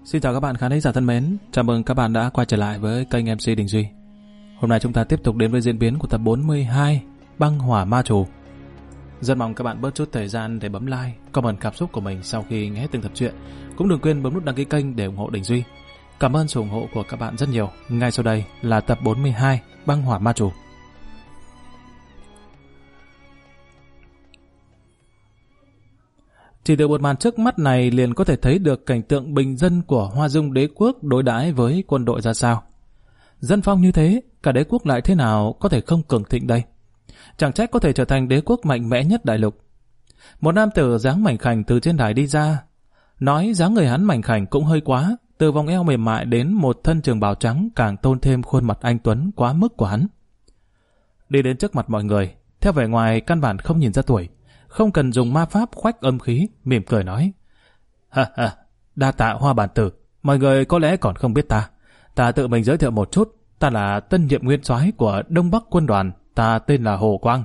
Xin chào các bạn khán giả thân mến, chào mừng các bạn đã quay trở lại với kênh MC Đình Duy. Hôm nay chúng ta tiếp tục đến với diễn biến của tập 42 Băng Hỏa Ma Trù. Rất mong các bạn bớt chút thời gian để bấm like, comment cảm xúc của mình sau khi nghe từng tập truyện. Cũng đừng quên bấm nút đăng ký kênh để ủng hộ Đình Duy. Cảm ơn sự ủng hộ của các bạn rất nhiều. Ngay sau đây là tập 42 Băng Hỏa Ma Trù. Chỉ từ một màn trước mắt này liền có thể thấy được cảnh tượng bình dân của Hoa Dung đế quốc đối đãi với quân đội ra sao. Dân phong như thế, cả đế quốc lại thế nào có thể không cường thịnh đây? Chẳng trách có thể trở thành đế quốc mạnh mẽ nhất đại lục. Một nam tử dáng mảnh khảnh từ trên đài đi ra. Nói dáng người hắn mảnh khảnh cũng hơi quá, từ vòng eo mềm mại đến một thân trường bào trắng càng tôn thêm khuôn mặt anh tuấn quá mức của hắn. Đi đến trước mặt mọi người, theo vẻ ngoài căn bản không nhìn ra tuổi. Không cần dùng ma pháp khoách âm khí, mỉm cười nói. Ha ha, đa tạ Hoa bản tử, mọi người có lẽ còn không biết ta. Ta tự mình giới thiệu một chút, ta là tân nhiệm nguyên soái của Đông Bắc quân đoàn, ta tên là Hồ Quang.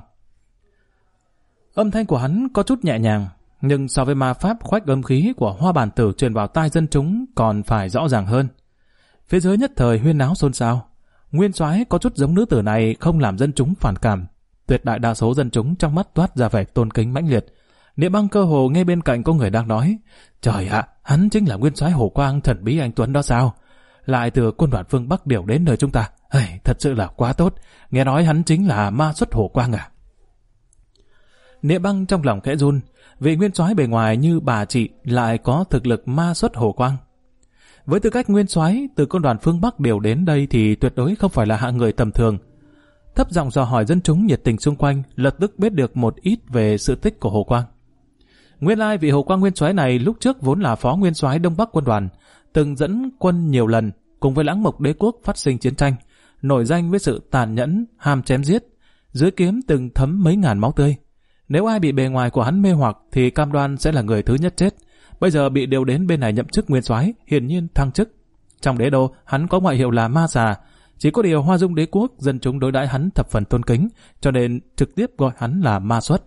Âm thanh của hắn có chút nhẹ nhàng, nhưng so với ma pháp khoách âm khí của Hoa bản tử truyền vào tai dân chúng còn phải rõ ràng hơn. Phía dưới nhất thời huyên náo xôn xao. Nguyên soái có chút giống nữ tử này không làm dân chúng phản cảm. Tuyệt đại đa số dân chúng trong mắt toát ra vẻ tôn kính mãnh liệt. Niệm Băng cơ hồ nghe bên cạnh có người đang nói, trời ạ, hắn chính là nguyên soái Hồ Quang thần bí anh tuấn đó sao? Lại từ quân đoàn phương Bắc điều đến nơi chúng ta. Thật sự là quá tốt. Nghe nói hắn chính là ma xuất Hồ Quang à? Niệm Băng trong lòng khẽ run, vì nguyên soái bề ngoài như bà chị lại có thực lực ma xuất Hồ Quang. Với tư cách nguyên soái từ quân đoàn phương Bắc điều đến đây thì tuyệt đối không phải là hạng người tầm thường. Thấp giọng dò hỏi dân chúng nhiệt tình xung quanh, lập tức biết được một ít về sự tích của Hồ Quang. Nguyên lai vị Hồ Quang nguyên soái này lúc trước vốn là phó nguyên soái Đông Bắc quân đoàn, từng dẫn quân nhiều lần cùng với Lãng Mộc đế quốc phát sinh chiến tranh, nổi danh với sự tàn nhẫn, ham chém giết, dưới kiếm từng thấm mấy ngàn máu tươi. Nếu ai bị bề ngoài của hắn mê hoặc thì cam đoan sẽ là người thứ nhất chết. Bây giờ bị điều đến bên này nhậm chức nguyên soái, hiển nhiên thăng chức. Trong đế đô, hắn có ngoại hiệu là ma già. Chỉ có điều Hoa Dung đế quốc dân chúng đối đãi hắn thập phần tôn kính, cho nên trực tiếp gọi hắn là ma xuất.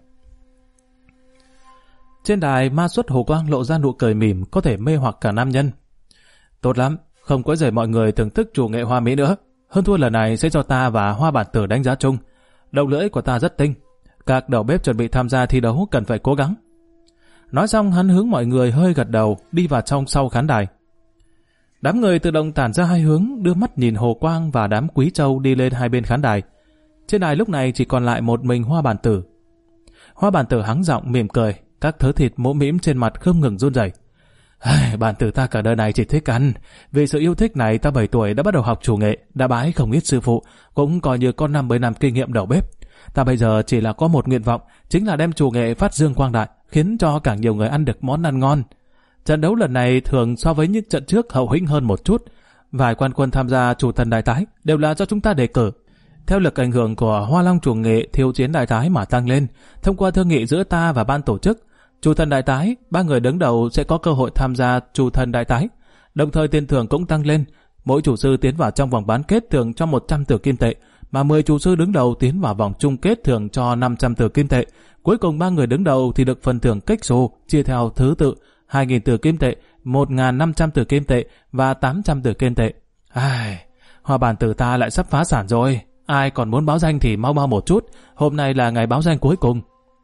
Trên đài, ma xuất Hồ Quang lộ ra nụ cười mỉm có thể mê hoặc cả nam nhân. Tốt lắm, không quấy rầy mọi người thưởng thức chủ nghệ hoa mỹ nữa. Hơn thua lần này sẽ cho ta và Hoa bản tử đánh giá chung. Đầu lưỡi của ta rất tinh. Các đầu bếp chuẩn bị tham gia thi đấu cần phải cố gắng. Nói xong hắn hướng mọi người hơi gật đầu, đi vào trong sau khán đài. Đám người tự động tản ra hai hướng, đưa mắt nhìn Hồ Quang và đám quý châu đi lên hai bên khán đài. Trên đài lúc này chỉ còn lại một mình Hoa bản tử. Hoa bản tử hắng giọng mỉm cười, các thớ thịt mỗ mĩm trên mặt không ngừng run rẩy. Bản tử ta cả đời này chỉ thích ăn. Vì sự yêu thích này ta 7 tuổi đã bắt đầu học chủ nghệ, đã bái không ít sư phụ, cũng coi như có 50 năm kinh nghiệm đầu bếp. Ta bây giờ chỉ là có một nguyện vọng, chính là đem chủ nghệ phát dương quang đại, khiến cho càng nhiều người ăn được món ăn ngon. Trận đấu lần này thường so với những trận trước hậu hĩnh hơn một chút. Vài quan quân tham gia chủ thần đại tái đều là do chúng ta đề cử. Theo lực ảnh hưởng của Hoa Long chủ nghệ thiêu chiến đại tái mà tăng lên, thông qua thương nghị giữa ta và ban tổ chức, chủ thần đại tái, 3 người đứng đầu sẽ có cơ hội tham gia chủ thần đại tái. Đồng thời tiền thưởng cũng tăng lên. Mỗi chủ sư tiến vào trong vòng bán kết thường cho 100 tử kim tệ, mà 10 chủ sư đứng đầu tiến vào vòng chung kết thường cho 500 tử kim tệ. Cuối cùng 3 người đứng đầu thì được phần thưởng kích xù chia theo thứ tự 2.000 tử kim tệ, 1.500 tử kim tệ và 800 tử kim tệ. Hoa bản tử ta lại sắp phá sản rồi. Ai còn muốn báo danh thì mau một chút. Hôm nay là ngày báo danh cuối cùng.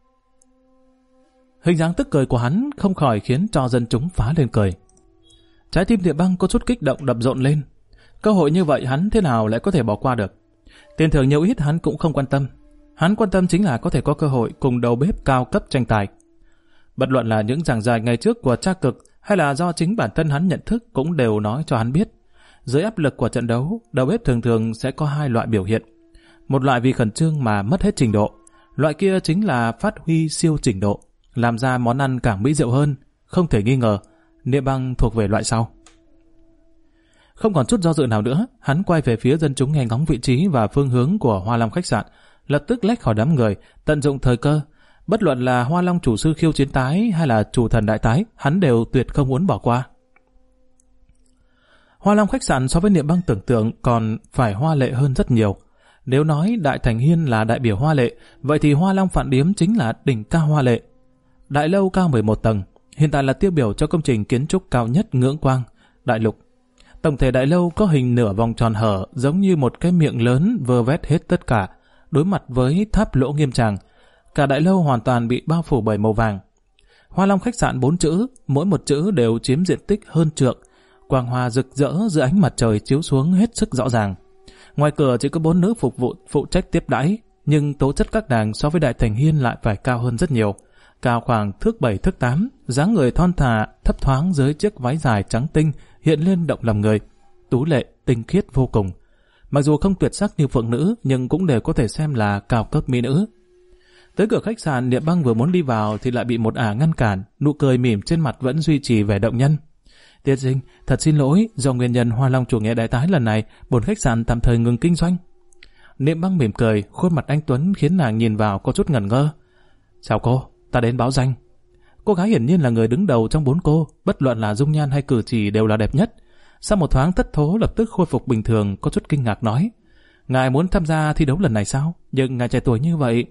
Hình dáng tức cười của hắn không khỏi khiến cho dân chúng phá lên cười. Trái tim Niệm Băng có chút kích động đập rộn lên. Cơ hội như vậy hắn thế nào lại có thể bỏ qua được? Tiền thưởng nhiều ít hắn cũng không quan tâm. Hắn quan tâm chính là có thể có cơ hội cùng đầu bếp cao cấp tranh tài. Bất luận là những giảng giải ngày trước của Tra Cực hay là do chính bản thân hắn nhận thức cũng đều nói cho hắn biết. Dưới áp lực của trận đấu, đầu bếp thường thường sẽ có hai loại biểu hiện. Một loại vì khẩn trương mà mất hết trình độ. Loại kia chính là phát huy siêu trình độ, làm ra món ăn càng mỹ diệu hơn. Không thể nghi ngờ, Niệm Băng thuộc về loại sau. Không còn chút do dự nào nữa, hắn quay về phía dân chúng nghe ngóng vị trí và phương hướng của Hoa Long khách sạn, lập tức lách khỏi đám người, tận dụng thời cơ. Bất luận là Hoa Long chủ sư khiêu chiến tái hay là chủ thần đại tái, hắn đều tuyệt không muốn bỏ qua. Hoa Long khách sạn so với Niệm Băng tưởng tượng còn phải hoa lệ hơn rất nhiều. Nếu nói Đại Thành Hiên là đại biểu hoa lệ, vậy thì Hoa Long Phạn Điếm chính là đỉnh cao hoa lệ. Đại lâu cao 11 tầng, hiện tại là tiêu biểu cho công trình kiến trúc cao nhất ngưỡng quang, đại lục. Tổng thể đại lâu có hình nửa vòng tròn hở giống như một cái miệng lớn vơ vét hết tất cả, đối mặt với tháp lỗ nghiêm tràng. Cả đại lâu hoàn toàn bị bao phủ bởi màu vàng. Hoa Long khách sạn 4 chữ, mỗi một chữ đều chiếm diện tích hơn trượng. Quang hoa rực rỡ giữa ánh mặt trời chiếu xuống hết sức rõ ràng. Ngoài cửa chỉ có 4 nữ phục vụ phụ trách tiếp đãi, nhưng tố chất các nàng so với Đại Thành Hiên lại phải cao hơn rất nhiều. Cao khoảng thước 7 thước 8, dáng người thon thả, thấp thoáng dưới chiếc váy dài trắng tinh hiện lên động lòng người. Tú lệ, tinh khiết vô cùng. Mặc dù không tuyệt sắc như phượng nữ, nhưng cũng đều có thể xem là cao cấp mỹ nữ. Tới cửa khách sạn, Niệm Băng vừa muốn đi vào thì lại bị một ả ngăn cản, nụ cười mỉm trên mặt vẫn duy trì vẻ động nhân. Tiên sinh, thật xin lỗi, do nguyên nhân Hoa Long chủ nghĩa đại tái lần này, bổn khách sạn tạm thời ngừng kinh doanh. Niệm Băng mỉm cười, khuôn mặt anh tuấn khiến nàng nhìn vào có chút ngẩn ngơ. Chào cô, ta đến báo danh. Cô gái hiển nhiên là người đứng đầu trong 4 cô, bất luận là dung nhan hay cử chỉ đều là đẹp nhất. Sau một thoáng thất thố lập tức khôi phục bình thường, có chút kinh ngạc nói: ngài muốn tham gia thi đấu lần này sao? Nhưng ngài trẻ tuổi như vậy.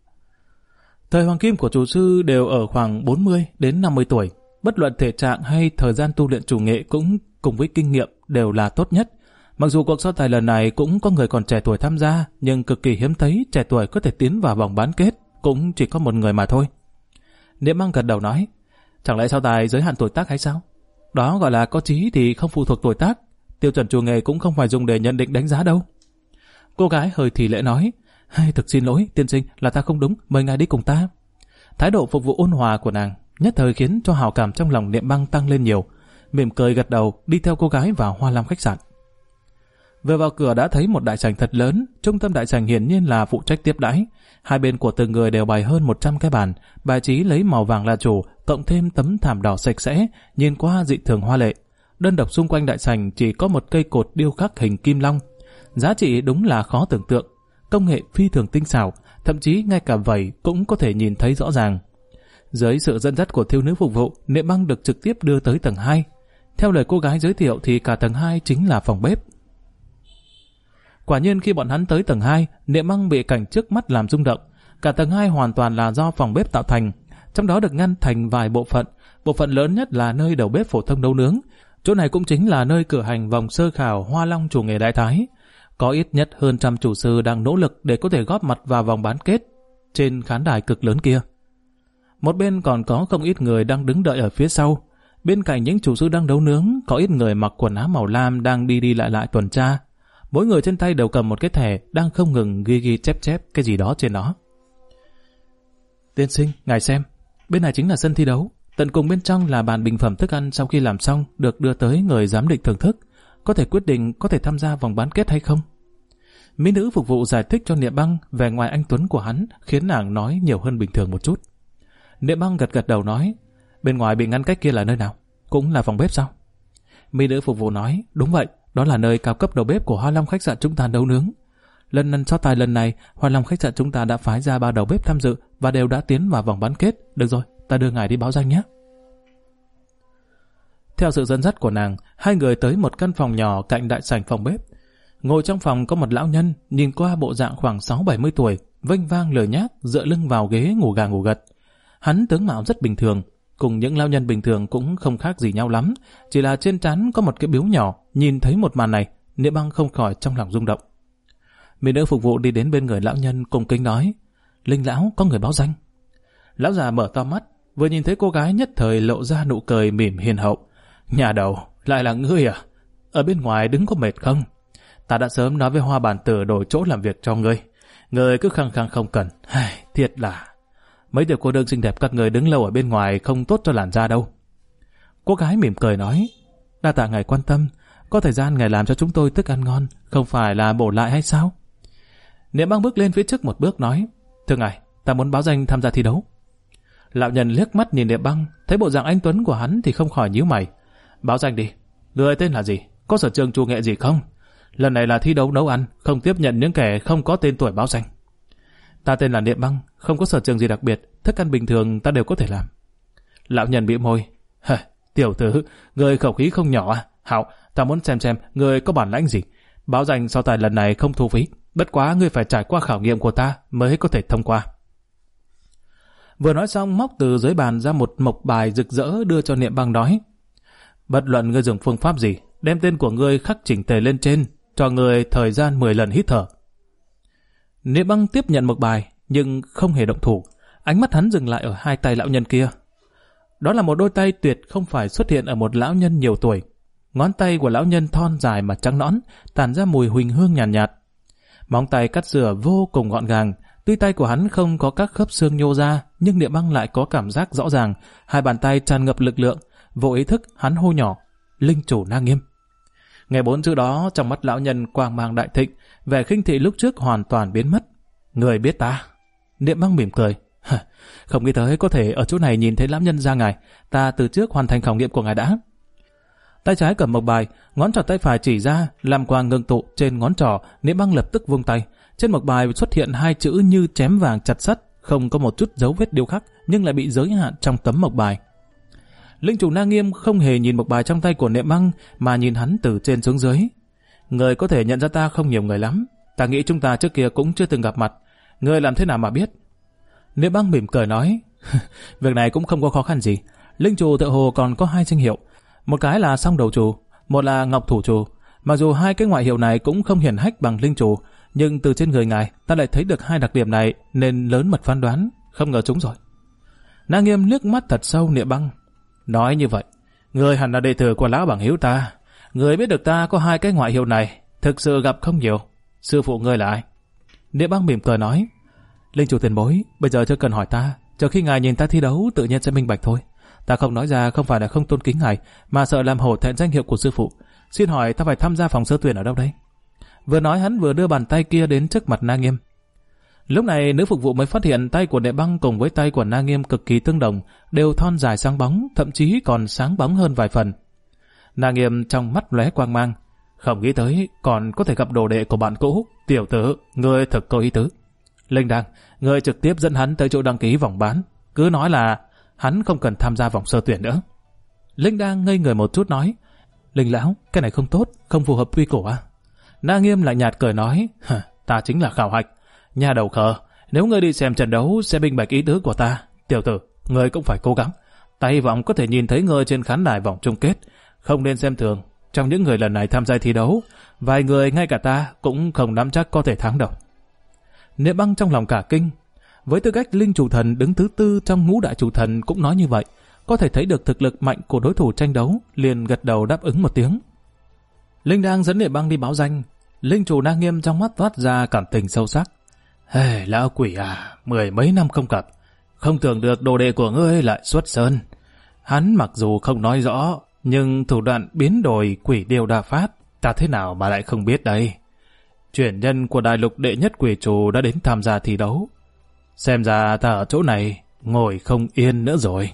Thời hoàng kim của chủ sư đều ở khoảng 40 đến 50 tuổi, bất luận thể trạng hay thời gian tu luyện chủ nghệ cũng cùng với kinh nghiệm đều là tốt nhất. Mặc dù cuộc so tài lần này cũng có người còn trẻ tuổi tham gia, nhưng cực kỳ hiếm thấy trẻ tuổi có thể tiến vào vòng bán kết, cũng chỉ có một người mà thôi. Niệm Băng gật đầu nói: chẳng lẽ so tài giới hạn tuổi tác hay sao? Đó gọi là có chí thì không phụ thuộc tuổi tác, tiêu chuẩn chủ nghề cũng không phải dùng để nhận định đánh giá đâu. Cô gái hơi thì lễ nói: thực xin lỗi tiên sinh, là ta không đúng, mời ngài đi cùng ta. Thái độ phục vụ ôn hòa của nàng nhất thời khiến cho hào cảm trong lòng Niệm Băng tăng lên nhiều. Mỉm cười gật đầu đi theo cô gái vào Hoa Long khách sạn. Vừa vào cửa đã thấy một đại sảnh thật lớn, trung tâm đại sảnh hiển nhiên là phụ trách tiếp đãi. Hai bên của từng người đều bày hơn 100 cái bàn, bài trí lấy màu vàng là chủ, cộng thêm tấm thảm đỏ sạch sẽ, nhìn qua dị thường hoa lệ. Đơn độc xung quanh đại sảnh chỉ có một cây cột điêu khắc hình kim long. Giá trị đúng là khó tưởng tượng, công nghệ phi thường tinh xảo, thậm chí ngay cả vảy cũng có thể nhìn thấy rõ ràng. Dưới sự dẫn dắt của thiếu nữ phục vụ, Niệm Băng được trực tiếp đưa tới tầng 2. Theo lời cô gái giới thiệu thì cả tầng 2 chính là phòng bếp. Quả nhiên khi bọn hắn tới tầng 2, Niệm Băng bị cảnh trước mắt làm rung động. Cả tầng 2 hoàn toàn là do phòng bếp tạo thành, trong đó được ngăn thành vài bộ phận. Bộ phận lớn nhất là nơi đầu bếp phổ thông nấu nướng. Chỗ này cũng chính là nơi cử hành vòng sơ khảo Hoa Long chủ nghề đại thái. Có ít nhất hơn 100 chủ sư đang nỗ lực để có thể góp mặt vào vòng bán kết trên khán đài cực lớn kia. Một bên còn có không ít người đang đứng đợi ở phía sau. Bên cạnh những chủ sư đang nấu nướng, có ít người mặc quần áo màu lam đang đi lại tuần tra. Mỗi người trên tay đều cầm một cái thẻ đang không ngừng ghi chép cái gì đó trên nó. Tiên sinh, ngài xem, bên này chính là sân thi đấu. Tận cùng bên trong là bàn bình phẩm thức ăn sau khi làm xong được đưa tới người giám định thưởng thức, có thể quyết định có thể tham gia vòng bán kết hay không. Mỹ nữ phục vụ giải thích cho Niệm Băng vẻ ngoài anh tuấn của hắn, khiến nàng nói nhiều hơn bình thường một chút. Niệm Băng gật đầu nói: bên ngoài bị ngăn cách kia là nơi nào? Cũng là phòng bếp sao? Mỹ nữ phục vụ nói: đúng vậy, đó là nơi cao cấp đầu bếp của Hoa Long khách sạn chúng ta nấu nướng. Lần so tài lần này, Hoa Long khách sạn chúng ta đã phái ra 3 đầu bếp tham dự và đều đã tiến vào vòng bán kết. Được rồi, ta đưa ngài đi báo danh nhé. Theo sự dẫn dắt của nàng, hai người tới một căn phòng nhỏ cạnh đại sảnh phòng bếp. Ngồi trong phòng có một lão nhân, nhìn qua bộ dạng khoảng 60-70 tuổi, vênh vang lười nhác, dựa lưng vào ghế ngủ gà ngủ gật. Hắn tướng mạo rất bình thường, cùng những lão nhân bình thường cũng không khác gì nhau lắm, chỉ là trên trán có một cái biếu nhỏ. Nhìn thấy một màn này, Niệm Băng không khỏi trong lòng rung động. Mỹ nữ phục vụ đi đến bên người lão nhân cung kính nói: Linh lão, có người báo danh. Lão già mở to mắt, vừa nhìn thấy cô gái nhất thời lộ ra nụ cười mỉm hiền hậu. Nhà đầu, lại là ngươi à? Ở bên ngoài đứng có mệt không? Ta đã sớm nói với Hoa Bản Tử đổi chỗ làm việc cho ngươi. Ngươi cứ khăng khăng không cần. Thiệt là mấy tiểu cô đơn xinh đẹp các người đứng lâu ở bên ngoài không tốt cho làn da đâu. Cô gái mỉm cười nói: đa tạ ngài quan tâm, có thời gian ngài làm cho chúng tôi thức ăn ngon, không phải là bổ lại hay sao? Niệm Băng bước lên phía trước một bước nói: thưa ngài, ta muốn báo danh tham gia thi đấu. Lão nhân liếc mắt nhìn Niệm Băng, thấy bộ dạng anh tuấn của hắn thì không khỏi nhíu mày. Báo danh đi, người tên là gì, có sở trường chủ nghệ gì không? Lần này là thi đấu nấu ăn, không tiếp nhận những kẻ không có tên tuổi báo danh. Ta tên là Niệm Băng, không có sở trường gì đặc biệt, thức ăn bình thường ta đều có thể làm. Lão nhân bĩu môi: tiểu tử, người khẩu khí không nhỏ à? Hảo, ta muốn xem người có bản lãnh gì. Báo danh so tài lần này không thu phí, bất quá ngươi phải trải qua khảo nghiệm của ta mới có thể thông qua. Vừa nói xong, móc từ dưới bàn ra một mộc bài rực rỡ đưa cho Niệm Băng nói: Bất luận ngươi dùng phương pháp gì, đem tên của ngươi khắc chỉnh tề lên trên, cho ngươi thời gian 10 lần hít thở. Niệm Băng tiếp nhận mộc bài, nhưng không hề động thủ. Ánh mắt hắn dừng lại ở hai tay lão nhân kia. Đó là một đôi tay tuyệt không phải xuất hiện ở một lão nhân nhiều tuổi. Ngón tay của lão nhân thon dài mà trắng nõn, tản ra mùi huỳnh hương nhàn nhạt. Móng tay cắt rửa vô cùng gọn gàng. Tuy tay của hắn không có các khớp xương nhô ra, nhưng Niệm Băng lại có cảm giác rõ ràng. Hai bàn tay tràn ngập lực lượng. Vô ý thức hắn hô nhỏ: Linh chủ Na Nghiêm. Nghe 4 chữ đó, trong mắt lão nhân quang mang đại thịnh, vẻ khinh thị lúc trước hoàn toàn biến mất. Người biết ta? Niệm Băng mỉm cười. Không nghĩ tới có thể ở chỗ này nhìn thấy lão nhân gia ngài. Ta từ trước hoàn thành khảo nghiệm của ngài đã. Tay trái cầm mộc bài, ngón trỏ tay phải chỉ ra, làm quang ngưng tụ trên ngón trỏ. Niệm Băng lập tức vung tay. Trên mộc bài xuất hiện 2 chữ như chém vàng chặt sắt, không có một chút dấu vết điêu khắc, nhưng lại bị giới hạn trong tấm mộc bài. Linh chủ Na Nghiêm không hề nhìn mộc bài trong tay của Niệm Băng, mà nhìn hắn từ trên xuống dưới. Người có thể nhận ra ta không nhiều người lắm. Ta nghĩ chúng ta trước kia cũng chưa từng gặp mặt. Người làm thế nào mà biết? Niệm Băng mỉm cười nói, việc này cũng không có khó khăn gì. Linh chủ tựa hồ còn có 2 danh hiệu. Một cái là Song Đầu Chủ, một là Ngọc Thủ Chủ. Mặc dù 2 cái ngoại hiệu này cũng không hiển hách bằng linh chủ, nhưng từ trên người ngài ta lại thấy được 2 đặc điểm này, nên lớn mật phán đoán, không ngờ chúng rồi. Na Nghiêm liếc mắt thật sâu Niệm Băng. Nói như vậy, người hẳn là đệ tử của lão bằng hữu ta. Người biết được ta có 2 cái ngoại hiệu này, thực sự gặp không nhiều. Sư phụ ngươi là ai? Niệm Băng mỉm cười nói, linh chủ tiền bối, bây giờ chưa cần hỏi ta, chờ khi ngài nhìn ta thi đấu tự nhiên sẽ minh bạch thôi. Ta không nói ra không phải là không tôn kính ngài, mà sợ làm hổ thẹn danh hiệu của sư phụ. Xin hỏi ta phải tham gia phòng sơ tuyển ở đâu đây? Vừa nói hắn vừa đưa bàn tay kia đến trước mặt Na Nghiêm. Lúc này nữ phục vụ mới phát hiện tay của Niệm Băng cùng với tay của Na Nghiêm cực kỳ tương đồng, đều thon dài sáng bóng, thậm chí còn sáng bóng hơn vài phần. Na Nghiêm trong mắt lóe quang mang, không nghĩ tới còn có thể gặp đồ đệ của bạn cũ. Tiểu tử, ngươi thực có ý tứ. Linh Đăng, ngươi trực tiếp dẫn hắn tới chỗ đăng ký vòng bán, cứ nói là hắn không cần tham gia vòng sơ tuyển nữa. Linh Đăng ngây người một chút nói, Linh lão, cái này không tốt, không phù hợp quy củ à? Na Nghiêm lại nhạt cười nói, ta chính là khảo hạch. Nhà đầu khờ, nếu ngươi đi xem trận đấu sẽ minh bạch ý tứ của ta. Tiểu tử, ngươi cũng phải cố gắng. Ta hy vọng có thể nhìn thấy ngươi trên khán đài vòng chung kết. Không nên xem thường, trong những người lần này tham gia thi đấu, vài người ngay cả ta cũng không nắm chắc có thể thắng đâu. Niệm Băng trong lòng cả kinh. Với tư cách linh chủ thần đứng thứ 4 trong ngũ đại chủ thần cũng nói như vậy, có thể thấy được thực lực mạnh của đối thủ tranh đấu, liền gật đầu đáp ứng một tiếng. Linh đang dẫn Niệm Băng đi báo danh. Linh chủ Na Nghiêm trong mắt toát ra cảm tình sâu sắc. Hey, lão quỷ à, 10 mấy năm không gặp, không tưởng được đồ đệ của ngươi lại xuất sơn. Hắn mặc dù không nói rõ, nhưng thủ đoạn biến đổi quỷ điều đa pháp, ta thế nào mà lại không biết đây. Truyền nhân của đại lục đệ nhất quỷ trù đã đến tham gia thi đấu. Xem ra ta ở chỗ này ngồi không yên nữa rồi.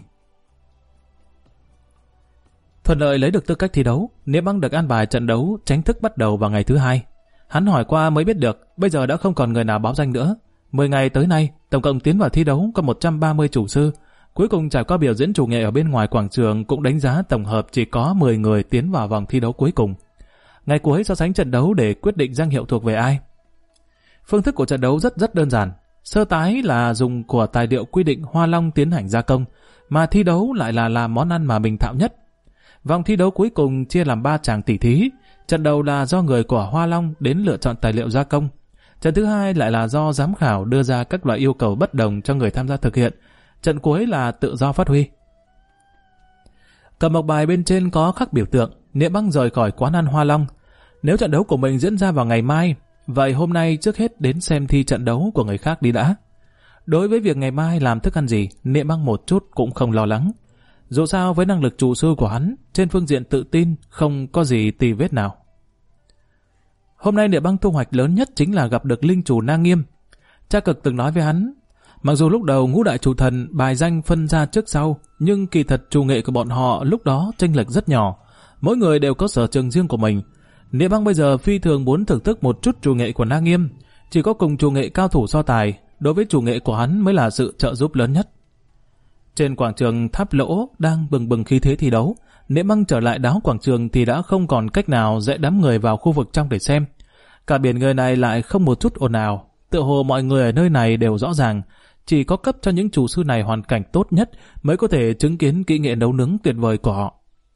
Thuận lợi lấy được tư cách thi đấu, Niệm Băng được an bài trận đấu chính thức bắt đầu vào ngày thứ 2. Hắn hỏi qua mới biết được, bây giờ đã không còn người nào báo danh nữa. 10 ngày tới nay, tổng cộng tiến vào thi đấu có 130 chủ sư. Cuối cùng trải qua biểu diễn chủ nghệ ở bên ngoài quảng trường cũng đánh giá tổng hợp chỉ có 10 người tiến vào vòng thi đấu cuối cùng. Ngày cuối so sánh trận đấu để quyết định danh hiệu thuộc về ai. Phương thức của trận đấu rất đơn giản. Sơ tái là dùng của tài liệu quy định Hoa Long tiến hành gia công, mà thi đấu lại là làm món ăn mà mình thạo nhất. Vòng thi đấu cuối cùng chia làm 3 tràng tỷ thí. Trận đầu là do người của Hoa Long đến lựa chọn tài liệu gia công. Trận thứ 2 lại là do giám khảo đưa ra các loại yêu cầu bất đồng cho người tham gia thực hiện. Trận cuối là tự do phát huy. Cầm mộc bài bên trên có khắc biểu tượng, Niệm Băng rời khỏi quán ăn Hoa Long. Nếu trận đấu của mình diễn ra vào ngày mai, vậy hôm nay trước hết đến xem thi trận đấu của người khác đi đã. Đối với việc ngày mai làm thức ăn gì, Niệm Băng một chút cũng không lo lắng. Dù sao với năng lực chủ sư của hắn, trên phương diện tự tin không có gì tì vết nào. Hôm nay Niệm Băng thu hoạch lớn nhất chính là gặp được linh chủ Na Nghiêm. Cha Cực từng nói với hắn, mặc dù lúc đầu ngũ đại chủ thần bài danh phân ra trước sau, nhưng kỳ thật chủ nghệ của bọn họ lúc đó chênh lệch rất nhỏ. Mỗi người đều có sở trường riêng của mình. Niệm Băng bây giờ phi thường muốn thưởng thức một chút chủ nghệ của Na Nghiêm. Chỉ có cùng chủ nghệ cao thủ so tài, đối với chủ nghệ của hắn mới là sự trợ giúp lớn nhất. Trên quảng trường Tháp Lỗ đang bừng bừng khí thế thi đấu. Niệm Băng trở lại đáo quảng trường thì đã không còn cách nào dễ đám người vào khu vực trong để xem. Cả biển người này lại không một chút ồn ào. Tựa hồ mọi người ở nơi này đều rõ ràng, chỉ có cấp cho những chủ sư này hoàn cảnh tốt nhất mới có thể chứng kiến kỹ nghệ nấu nướng tuyệt vời của họ.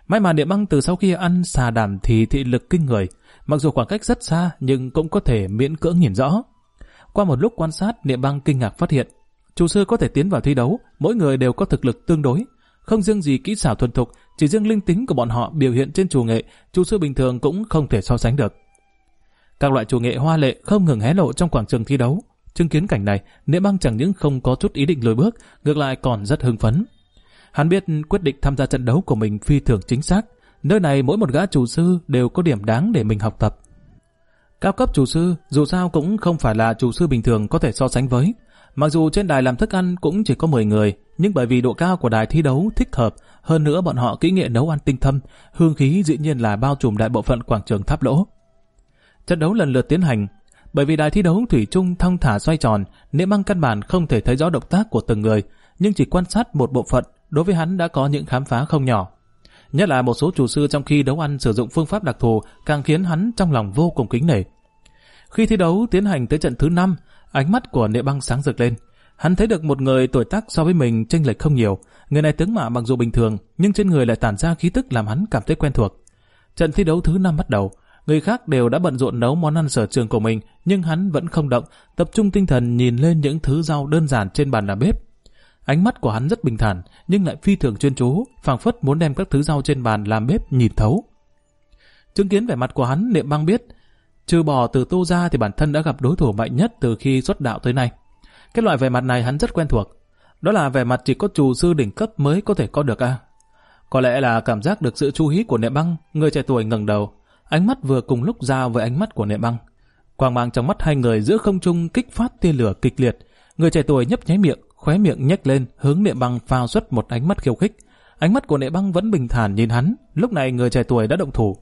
May mà Niệm Băng từ sau khi ăn xà đảm thì thị lực kinh người, mặc dù khoảng cách rất xa nhưng cũng có thể miễn cưỡng nhìn rõ. Qua một lúc quan sát, Niệm Băng kinh ngạc phát hiện, chủ sư có thể tiến vào thi đấu, mỗi người đều có thực lực tương đối, không riêng gì kỹ xảo thuần thục, chỉ riêng linh tính của bọn họ biểu hiện trên chủ nghệ, chủ sư bình thường cũng không thể so sánh được. Các loại chủ nghệ hoa lệ không ngừng hé lộ trong quảng trường thi đấu. Chứng kiến cảnh này, Niệm Băng chẳng những không có chút ý định lùi bước, ngược lại còn rất hưng phấn. Hắn biết quyết định tham gia trận đấu của mình phi thường chính xác. Nơi này mỗi một gã chủ sư đều có điểm đáng để mình học tập. Cao cấp chủ sư dù sao cũng không phải là chủ sư bình thường có thể so sánh với. Mặc dù trên đài làm thức ăn cũng chỉ có 10 người, nhưng bởi vì độ cao của đài thi đấu thích hợp, hơn nữa bọn họ kỹ nghệ nấu ăn tinh thâm, hương khí dĩ nhiên là bao trùm đại bộ phận quảng trường Tháp Lỗ. Trận đấu lần lượt tiến hành. Bởi vì đài thi đấu thủy chung thong thả xoay tròn, Niệm Băng căn bản không thể thấy rõ động tác của từng người, nhưng chỉ quan sát một bộ phận, đối với hắn đã có những khám phá không nhỏ. Nhất là một số chủ sư trong khi đấu ăn sử dụng phương pháp đặc thù càng khiến hắn trong lòng vô cùng kính nể. Khi thi đấu tiến hành tới trận thứ 5, ánh mắt của Niệm Băng sáng rực lên. Hắn thấy được một người tuổi tác so với mình chênh lệch không nhiều. Người này tướng mạo mặc dù bình thường, nhưng trên người lại tản ra khí tức làm hắn cảm thấy quen thuộc. Trận thi đấu thứ 5 bắt đầu. Người khác đều đã bận rộn nấu món ăn sở trường của mình, nhưng hắn vẫn không động, tập trung tinh thần nhìn lên những thứ rau đơn giản trên bàn làm bếp. Ánh mắt của hắn rất bình thản, nhưng lại phi thường chuyên chú, phảng phất muốn đem các thứ rau trên bàn làm bếp nhìn thấu. Chứng kiến vẻ mặt của hắn, Niệm Băng biết, trừ bỏ Từ Tô ra thì bản thân đã gặp đối thủ mạnh nhất từ khi xuất đạo tới nay. Cái loại vẻ mặt này hắn rất quen thuộc. Đó là vẻ mặt chỉ có chủ sư đỉnh cấp mới có thể có được à? Có lẽ là cảm giác được sự chú ý của Niệm Băng, người trẻ tuổi ngẩng đầu. Ánh mắt vừa cùng lúc giao với ánh mắt của Niệm Băng. Quang mang trong mắt hai người giữa không trung kích phát tia lửa kịch liệt. Người trẻ tuổi nhấp nháy miệng, khóe miệng nhếch lên, hướng Niệm Băng phao xuất một ánh mắt khiêu khích. Ánh mắt của Niệm Băng vẫn bình thản nhìn hắn. Lúc này người trẻ tuổi đã động thủ.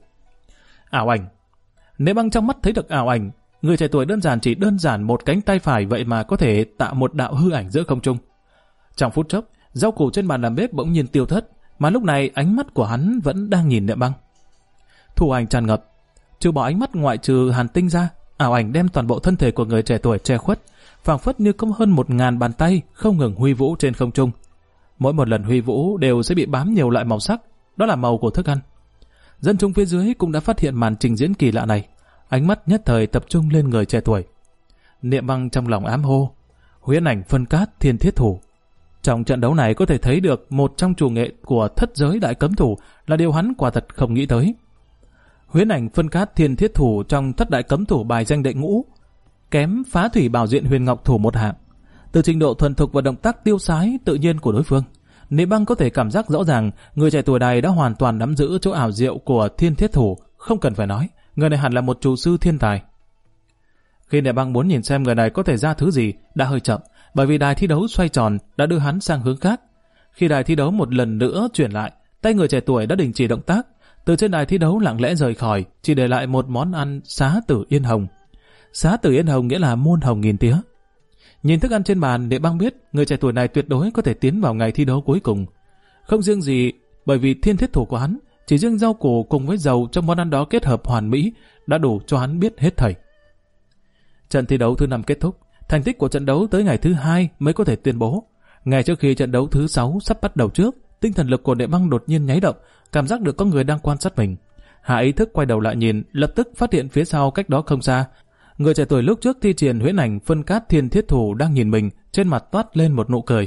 Ảo ảnh. Niệm Băng trong mắt thấy được ảo ảnh. Người trẻ tuổi chỉ đơn giản một cánh tay phải vậy mà có thể tạo một đạo hư ảnh giữa không trung. Trong phút chốc, rau củ trên bàn làm bếp bỗng nhiên tiêu thất, mà lúc này ánh mắt của hắn vẫn đang nhìn Niệm Băng. Thủ ảnh tràn ngập, trừ bỏ ánh mắt ngoại trừ hàn tinh ra, ảo ảnh đem toàn bộ thân thể của người trẻ tuổi che khuất, phảng phất như có hơn 1000 bàn tay không ngừng huy vũ trên không trung. Mỗi một lần huy vũ đều sẽ bị bám nhiều loại màu sắc, đó là màu của thức ăn. Dân chúng phía dưới cũng đã phát hiện màn trình diễn kỳ lạ này, ánh mắt nhất thời tập trung lên người trẻ tuổi. Niệm Băng trong lòng ám hô, huyễn ảnh phân cát thiên thiết thủ. Trong trận đấu này có thể thấy được một trong chủ nghệ của thất giới đại cấm thủ là điều hắn quả thật không nghĩ tới. Huyễn ảnh phân cát thiên thiết thủ trong thất đại cấm thủ bài danh đệ ngũ, kém phá thủy bảo diện huyền ngọc thủ một hạng. Từ trình độ thuần thục và động tác tiêu sái tự nhiên của đối phương, Niệm Băng có thể cảm giác rõ ràng người trẻ tuổi này đã hoàn toàn nắm giữ chỗ ảo diệu của thiên thiết thủ, không cần phải nói, người này hẳn là một chủ sư thiên tài. Khi Niệm Băng muốn nhìn xem người này có thể ra thứ gì, đã hơi chậm, bởi vì đài thi đấu xoay tròn đã đưa hắn sang hướng khác. Khi đài thi đấu một lần nữa chuyển lại, tay người trẻ tuổi đã đình chỉ động tác, từ trên đài thi đấu lặng lẽ rời khỏi, chỉ để lại một món ăn xá tử yên hồng. Xá tử yên hồng nghĩa là muôn hồng nghìn tía. Nhìn thức ăn trên bàn, Niệm Băng biết người trẻ tuổi này tuyệt đối có thể tiến vào ngày thi đấu cuối cùng. Không riêng gì bởi vì thiên thiết thủ của hắn, chỉ riêng rau củ cùng với dầu trong món ăn đó kết hợp hoàn mỹ đã đủ cho hắn biết hết thảy. Trận thi đấu thứ 5 kết thúc, thành tích của trận đấu tới ngày thứ 2 mới có thể tuyên bố. Ngay trước khi trận đấu thứ 6 sắp bắt đầu trước, tinh thần lực của Niệm Băng đột nhiên nháy động, cảm giác được có người đang quan sát mình. Hạ ý thức quay đầu lại nhìn, lập tức phát hiện phía sau cách đó không xa, người trẻ tuổi lúc trước thi triển huyễn ảnh phân cát thiên thiết thủ đang nhìn mình, trên mặt toát lên một nụ cười.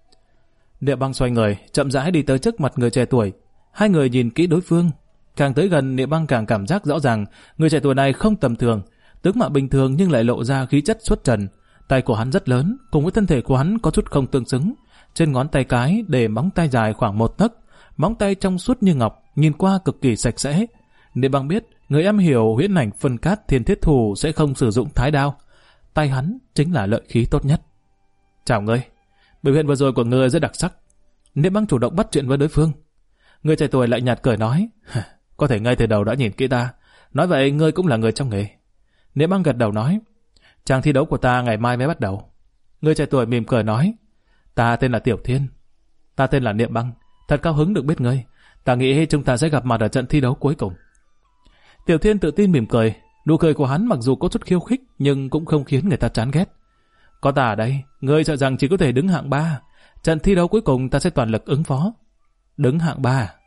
Niệm Băng xoay người, chậm rãi đi tới trước mặt người trẻ tuổi. Hai người nhìn kỹ đối phương, càng tới gần Niệm Băng càng cảm giác rõ ràng người trẻ tuổi này không tầm thường, tướng mạo bình thường nhưng lại lộ ra khí chất xuất trần. Tay của hắn rất lớn, cùng với thân thể của hắn có chút không tương xứng. Trên ngón tay cái để móng tay dài khoảng 1 tấc, móng tay trong suốt như ngọc, nhìn qua cực kỳ sạch sẽ. Niệm Băng biết người am hiểu huyễn ảnh phân cát thiên thiết thủ sẽ không sử dụng thái đao. Tay hắn chính là lợi khí tốt nhất. Chào ngươi, biểu hiện vừa rồi của ngươi rất đặc sắc. Niệm Băng chủ động bắt chuyện với đối phương. Người trẻ tuổi lại nhạt cười nói, có thể ngay từ đầu đã nhìn kỹ ta, nói vậy ngươi cũng là người trong nghề. Niệm Băng gật đầu nói, chàng thi đấu của ta ngày mai mới bắt đầu. Người trẻ tuổi mỉm cười nói, ta tên là Tiểu Thiên. Ta tên là Niệm Băng, thật cao hứng được biết ngươi. Ta nghĩ chúng ta sẽ gặp mặt ở trận thi đấu cuối cùng. Tiểu Thiên tự tin mỉm cười, nụ cười của hắn mặc dù có chút khiêu khích nhưng cũng không khiến người ta chán ghét. Có ta ở đây, ngươi sợ rằng chỉ có thể đứng hạng 3. Trận thi đấu cuối cùng ta sẽ toàn lực ứng phó. Đứng hạng 3.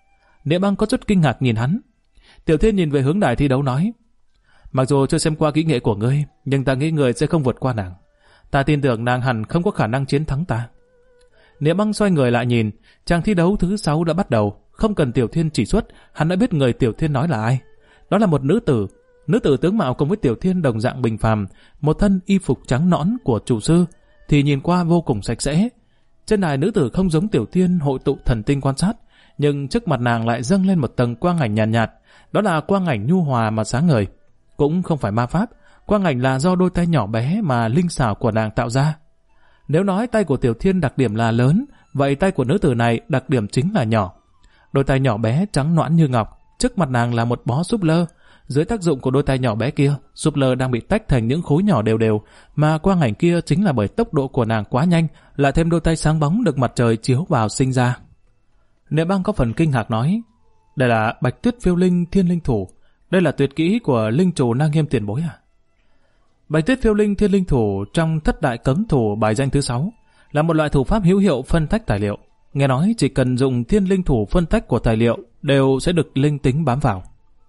Niệm Băng có chút kinh ngạc nhìn hắn. Tiểu Thiên nhìn về hướng đài thi đấu nói, mặc dù chưa xem qua kỹ nghệ của ngươi, nhưng ta nghĩ ngươi sẽ không vượt qua nàng. Ta tin tưởng nàng hẳn không có khả năng chiến thắng ta. Niệm Băng xoay người lại nhìn, chàng thi đấu thứ 6 đã bắt đầu. Không cần Tiểu Thiên chỉ xuất, hắn đã biết người Tiểu Thiên nói là ai. Đó là một nữ tử. Nữ tử tướng mạo cùng với Tiểu Thiên đồng dạng bình phàm, một thân y phục trắng nõn của chủ sư, thì nhìn qua vô cùng sạch sẽ. Trên đài nữ tử không giống Tiểu Thiên hội tụ thần tinh quan sát, nhưng trước mặt nàng lại dâng lên một tầng quang ảnh nhàn nhạt, đó là quang ảnh nhu hòa mà sáng ngời. Cũng không phải ma pháp, quang ảnh là do đôi tay nhỏ bé mà linh xảo của nàng tạo ra. Nếu nói tay của Tiểu Thiên đặc điểm là lớn, vậy tay của nữ tử này đặc điểm chính là nhỏ. Đôi tay nhỏ bé trắng nõn như ngọc, trước mặt nàng là một bó súp lơ. Dưới tác dụng của đôi tay nhỏ bé kia, súp lơ đang bị tách thành những khối nhỏ đều đều, mà quang ảnh kia chính là bởi tốc độ của nàng quá nhanh, lại thêm đôi tay sáng bóng được mặt trời chiếu vào sinh ra. Niệm Băng có phần kinh ngạc nói, đây là Bạch Tuyết Phiêu Linh Thiên Linh Thủ, đây là tuyệt kỹ của linh chủ Na Nghiêm tiền bối à? Bạch Tuyết Phiêu Linh Thiên Linh Thủ trong thất đại cấm thủ bài danh thứ 6 là một loại thủ pháp hữu hiệu phân tách tài liệu. Nghe nói chỉ cần dùng Thiên Linh Thủ phân tách của tài liệu đều sẽ được linh tính bám vào.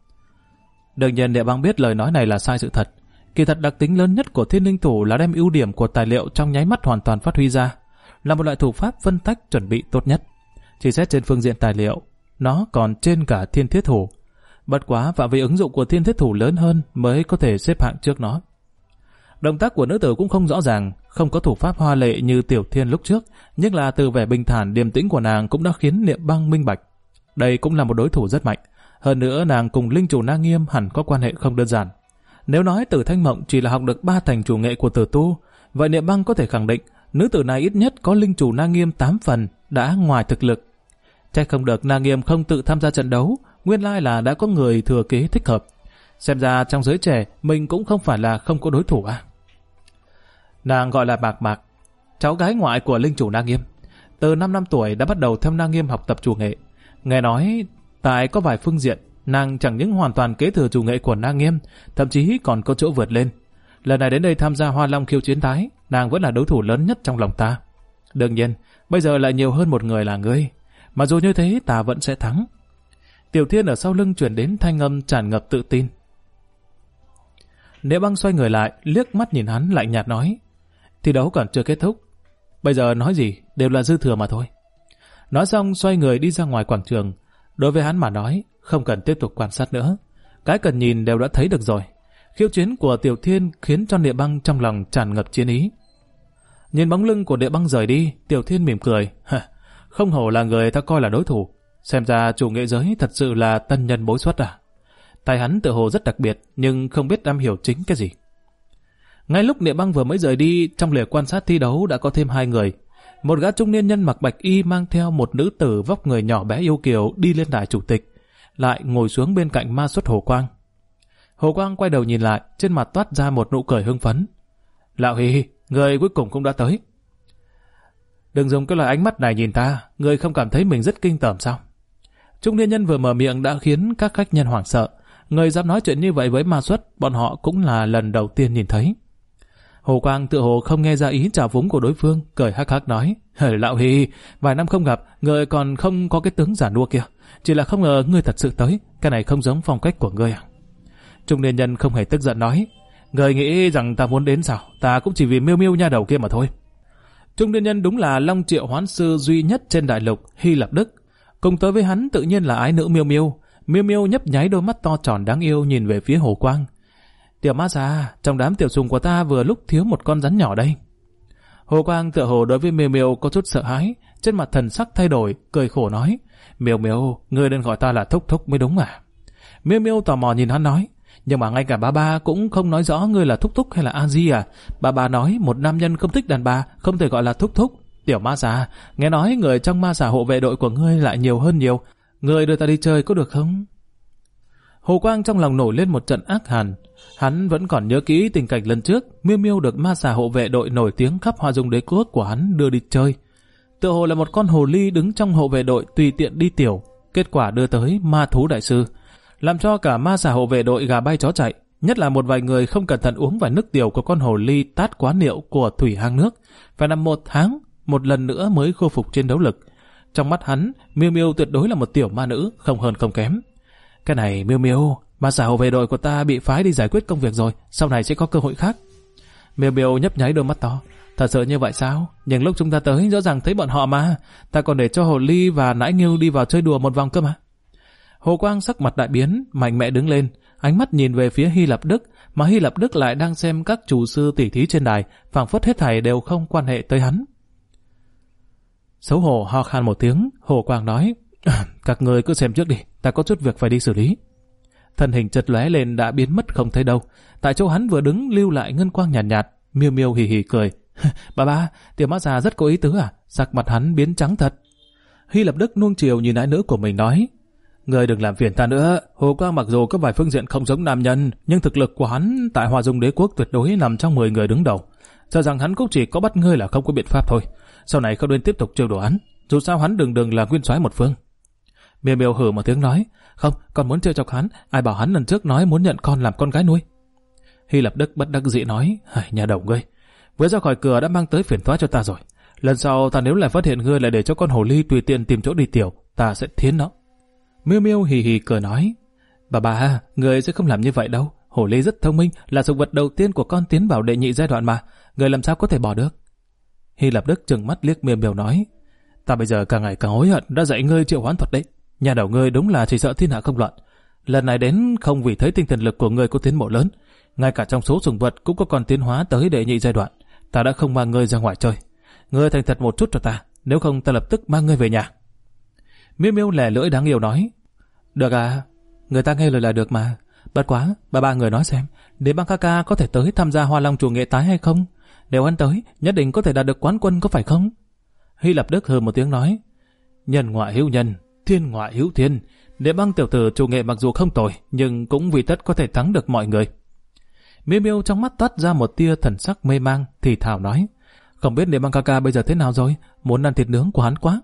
Đương nhiên Niệm Băng biết lời nói này là sai sự thật. Kỳ thật đặc tính lớn nhất của Thiên Linh Thủ là đem ưu điểm của tài liệu trong nháy mắt hoàn toàn phát huy ra, là một loại thủ pháp phân tách chuẩn bị tốt nhất. Chỉ xét trên phương diện tài liệu, nó còn trên cả Thiên Thiết Thủ. Bất quá phạm vi ứng dụng của Thiên Thiết Thủ lớn hơn mới có thể xếp hạng trước nó. Động tác của nữ tử cũng không rõ ràng, không có thủ pháp hoa lệ như Tiểu Thiên lúc trước, nhưng là từ vẻ bình thản điềm tĩnh của nàng cũng đã khiến Niệm Băng minh bạch. Đây cũng là một đối thủ rất mạnh. Hơn nữa nàng cùng linh chủ Na Nghiêm hẳn có quan hệ không đơn giản. Nếu nói Tử Thanh Mộng chỉ là học được 3 thành chủ nghệ của Tử Tu, vậy Niệm Băng có thể khẳng định nữ tử này ít nhất có linh chủ Na Nghiêm 8 phần đã ngoài thực lực. Chắc không được Na Nghiêm không tự tham gia trận đấu, nguyên lai là đã có người thừa kế thích hợp. Xem ra trong giới trẻ mình cũng không phải là không có đối thủ à. Nàng gọi là Mạc Mạc, cháu gái ngoại của linh chủ Na Nghiêm. Từ 5 năm tuổi đã bắt đầu theo Na Nghiêm học tập chủ nghệ. Nghe nói tại có vài phương diện nàng chẳng những hoàn toàn kế thừa chủ nghệ của Na Nghiêm, thậm chí còn có chỗ vượt lên. Lần này đến đây tham gia Hoa Long khiêu chiến tái, nàng vẫn là đối thủ lớn nhất trong lòng ta. Đương nhiên, bây giờ lại nhiều hơn một người là ngươi. Mà dù như thế ta vẫn sẽ thắng. Tiểu Thiên ở sau lưng truyền đến thanh âm tràn ngập tự tin. Niệm Băng xoay người lại, liếc mắt nhìn hắn lạnh nhạt nói, thi đấu còn chưa kết thúc. Bây giờ nói gì đều là dư thừa mà thôi. Nói xong xoay người đi ra ngoài quảng trường. Đối với hắn mà nói, không cần tiếp tục quan sát nữa. Cái cần nhìn đều đã thấy được rồi. Khiêu chiến của Tiểu Thiên khiến cho Niệm Băng trong lòng tràn ngập chiến ý. Nhìn bóng lưng của Niệm Băng rời đi, Tiểu Thiên mỉm cười. Không hổ là người ta coi là đối thủ. Xem ra chủ nghệ giới thật sự là tân nhân bối xuất à. Tay hắn tự hồ rất đặc biệt, nhưng không biết am hiểu chính cái gì. Ngay lúc Niệm Băng vừa mới rời đi, trong lề quan sát thi đấu đã có thêm 2 người. Một gã trung niên nhân mặc bạch y mang theo một nữ tử vóc người nhỏ bé yêu kiều đi lên đài chủ tịch, lại ngồi xuống bên cạnh ma xuất Hồ Quang. Hồ Quang quay đầu nhìn lại, trên mặt toát ra một nụ cười hưng phấn. Lão Hì, người cuối cùng cũng đã tới. Đừng dùng cái loại ánh mắt này nhìn ta, người không cảm thấy mình rất kinh tởm sao? Trung niên nhân vừa mở miệng đã khiến các khách nhân hoảng sợ. Người dám nói chuyện như vậy với ma xuất, bọn họ cũng là lần đầu tiên nhìn thấy. Hồ Quang tự hồ không nghe ra ý trào phúng của đối phương, cười hắc hắc nói, Lão Hì, vài năm không gặp, người còn không có cái tướng giả nua kia. Chỉ là không ngờ ngươi thật sự tới, cái này không giống phong cách của ngươi à? Trung niên nhân không hề tức giận nói, người nghĩ rằng ta muốn đến sao? Ta cũng chỉ vì Miêu Miêu nha đầu kia mà thôi. Trung niên nhân đúng là Long Triệu Hoán Sư duy nhất trên đại lục Hy Lạp Đức. Cùng tới với hắn tự nhiên là ái nữ Miêu Miêu. Miêu Miêu nhấp nháy đôi mắt to tròn đáng yêu nhìn về phía Hồ Quang. Tiểu ma già, trong đám tiểu sùng của ta vừa lúc thiếu một con rắn nhỏ đây. Hồ Quang tựa hồ đối với Miêu Miêu có chút sợ hãi, trên mặt thần sắc thay đổi, cười khổ nói, Miêu Miêu, ngươi nên gọi ta là Thúc Thúc mới đúng à? Miêu Miêu tò mò nhìn hắn nói, nhưng mà ngay cả ba cũng không nói rõ ngươi là Thúc Thúc hay là A Di à? Ba nói một nam nhân không thích đàn bà không thể gọi là Thúc Thúc. Tiểu ma già, nghe nói người trong ma xà hộ vệ đội của ngươi lại nhiều hơn nhiều. Ngươi đưa ta đi chơi có được không? Hồ Quang trong lòng nổi lên một trận ác hàn. Hắn vẫn còn nhớ kỹ tình cảnh lần trước Miêu Miêu được ma xà hộ vệ đội nổi tiếng khắp Hoa Dung Đế Quốc của hắn đưa đi chơi. Tựa hồ là một con hồ ly đứng trong hộ vệ đội tùy tiện đi tiểu, kết quả đưa tới ma thú đại sư, làm cho cả ma xà hộ vệ đội gà bay chó chạy. Nhất là một vài người không cẩn thận uống vài nước tiểu của con hồ ly tát quá niệu của thủy hang nước, phải nằm 1 tháng một lần nữa mới khôi phục chiến đấu lực. Trong mắt hắn, Miêu Miêu tuyệt đối là một tiểu ma nữ, không hơn không kém. Cái này Miêu Miêu, bà xã hậu vệ đội của ta bị phái đi giải quyết công việc rồi, sau này sẽ có cơ hội khác. Miêu Miêu nhấp nháy đôi mắt to. Thật sự như vậy sao? Nhưng lúc chúng ta tới rõ ràng thấy bọn họ mà. Ta còn để cho Hồ Ly và Nãi Nghiêu đi vào chơi đùa một vòng cơ mà. Hồ Quang sắc mặt đại biến, mạnh mẽ đứng lên, ánh mắt nhìn về phía Hy Lạp Đức, mà Hy Lạp Đức lại đang xem các chủ sư tỉ thí trên đài, phảng phất hết thảy đều không quan hệ tới hắn. Xấu hổ ho khan một tiếng, Hồ Quang nói: các người cứ xem trước đi, ta có chút việc phải đi xử lý. Thân hình chợt lóe lên đã biến mất không thấy đâu. Tại chỗ hắn vừa đứng lưu lại ngân quang nhàn nhạt. Miêu Miêu hì hì cười: Bà, tiểu mã già rất có ý tứ à? Sắc mặt hắn biến trắng thật. Hy Lạp Đức nuông chiều nhìn ái nữ của mình nói: người đừng làm phiền ta nữa. Hồ Quang mặc dù có vài phương diện không giống nam nhân, nhưng thực lực của hắn tại Hoa Dung Đế Quốc tuyệt đối nằm trong 10 người đứng đầu. Sợ rằng hắn cũng chỉ có bắt ngươi là không có biện pháp thôi. Sau này không nên tiếp tục trêu đùa hắn. Dù sao hắn đừng là nguyên soái một phương. Miêu Miêu hừ một tiếng nói: không, con muốn trêu chọc hắn. Ai bảo hắn lần trước nói muốn nhận con làm con gái nuôi. Hy Lạp Đức bất đắc dĩ nói: nhà đầu ngươi, vừa ra khỏi cửa đã mang tới phiền toái cho ta rồi. Lần sau ta nếu lại phát hiện ngươi lại để cho con hồ ly tùy tiện tìm chỗ đi tiểu, ta sẽ thiến nó. Miêu Miêu hì hì cười nói: bà, người sẽ không làm như vậy đâu. Hồ ly rất thông minh, là sủng vật đầu tiên của con tiến vào đệ nhị giai đoạn mà, người làm sao có thể bỏ được. Hy Lạp Đức trừng mắt liếc Miêu Miêu nói: ta bây giờ càng ngày càng hối hận đã dạy ngươi triệu hoán thuật đấy. Nhà đầu ngươi đúng là chỉ sợ thiên hạ không loạn. Lần này đến không vì thấy tinh thần lực của ngươi có tiến bộ lớn, ngay cả trong số sủng vật cũng có con tiến hóa tới đệ nhị giai đoạn. Ta đã không mang ngươi ra ngoài chơi. Ngươi thành thật một chút cho ta, nếu không ta lập tức mang ngươi về nhà. Miêu Miêu lè lưỡi đáng yêu nói: được à, người ta nghe lời là được mà. Bất quá, bà người nói xem, để băng ca ca có thể tới tham gia Hoa Long Chùa Nghệ Tái hay không? Nếu anh tới, nhất định có thể đạt được quán quân có phải không? Hy Lạp Đức hừ một tiếng nói: nhân ngoại hữu nhân, thiên ngoại hữu thiên. Để băng tiểu tử Chùa Nghệ mặc dù không tồi, nhưng cũng vì tất có thể thắng được mọi người. Miêu Miêu trong mắt toát ra một tia thần sắc mê mang, thì thào nói: không biết để băng ca ca bây giờ thế nào rồi, muốn ăn thịt nướng của hắn quá.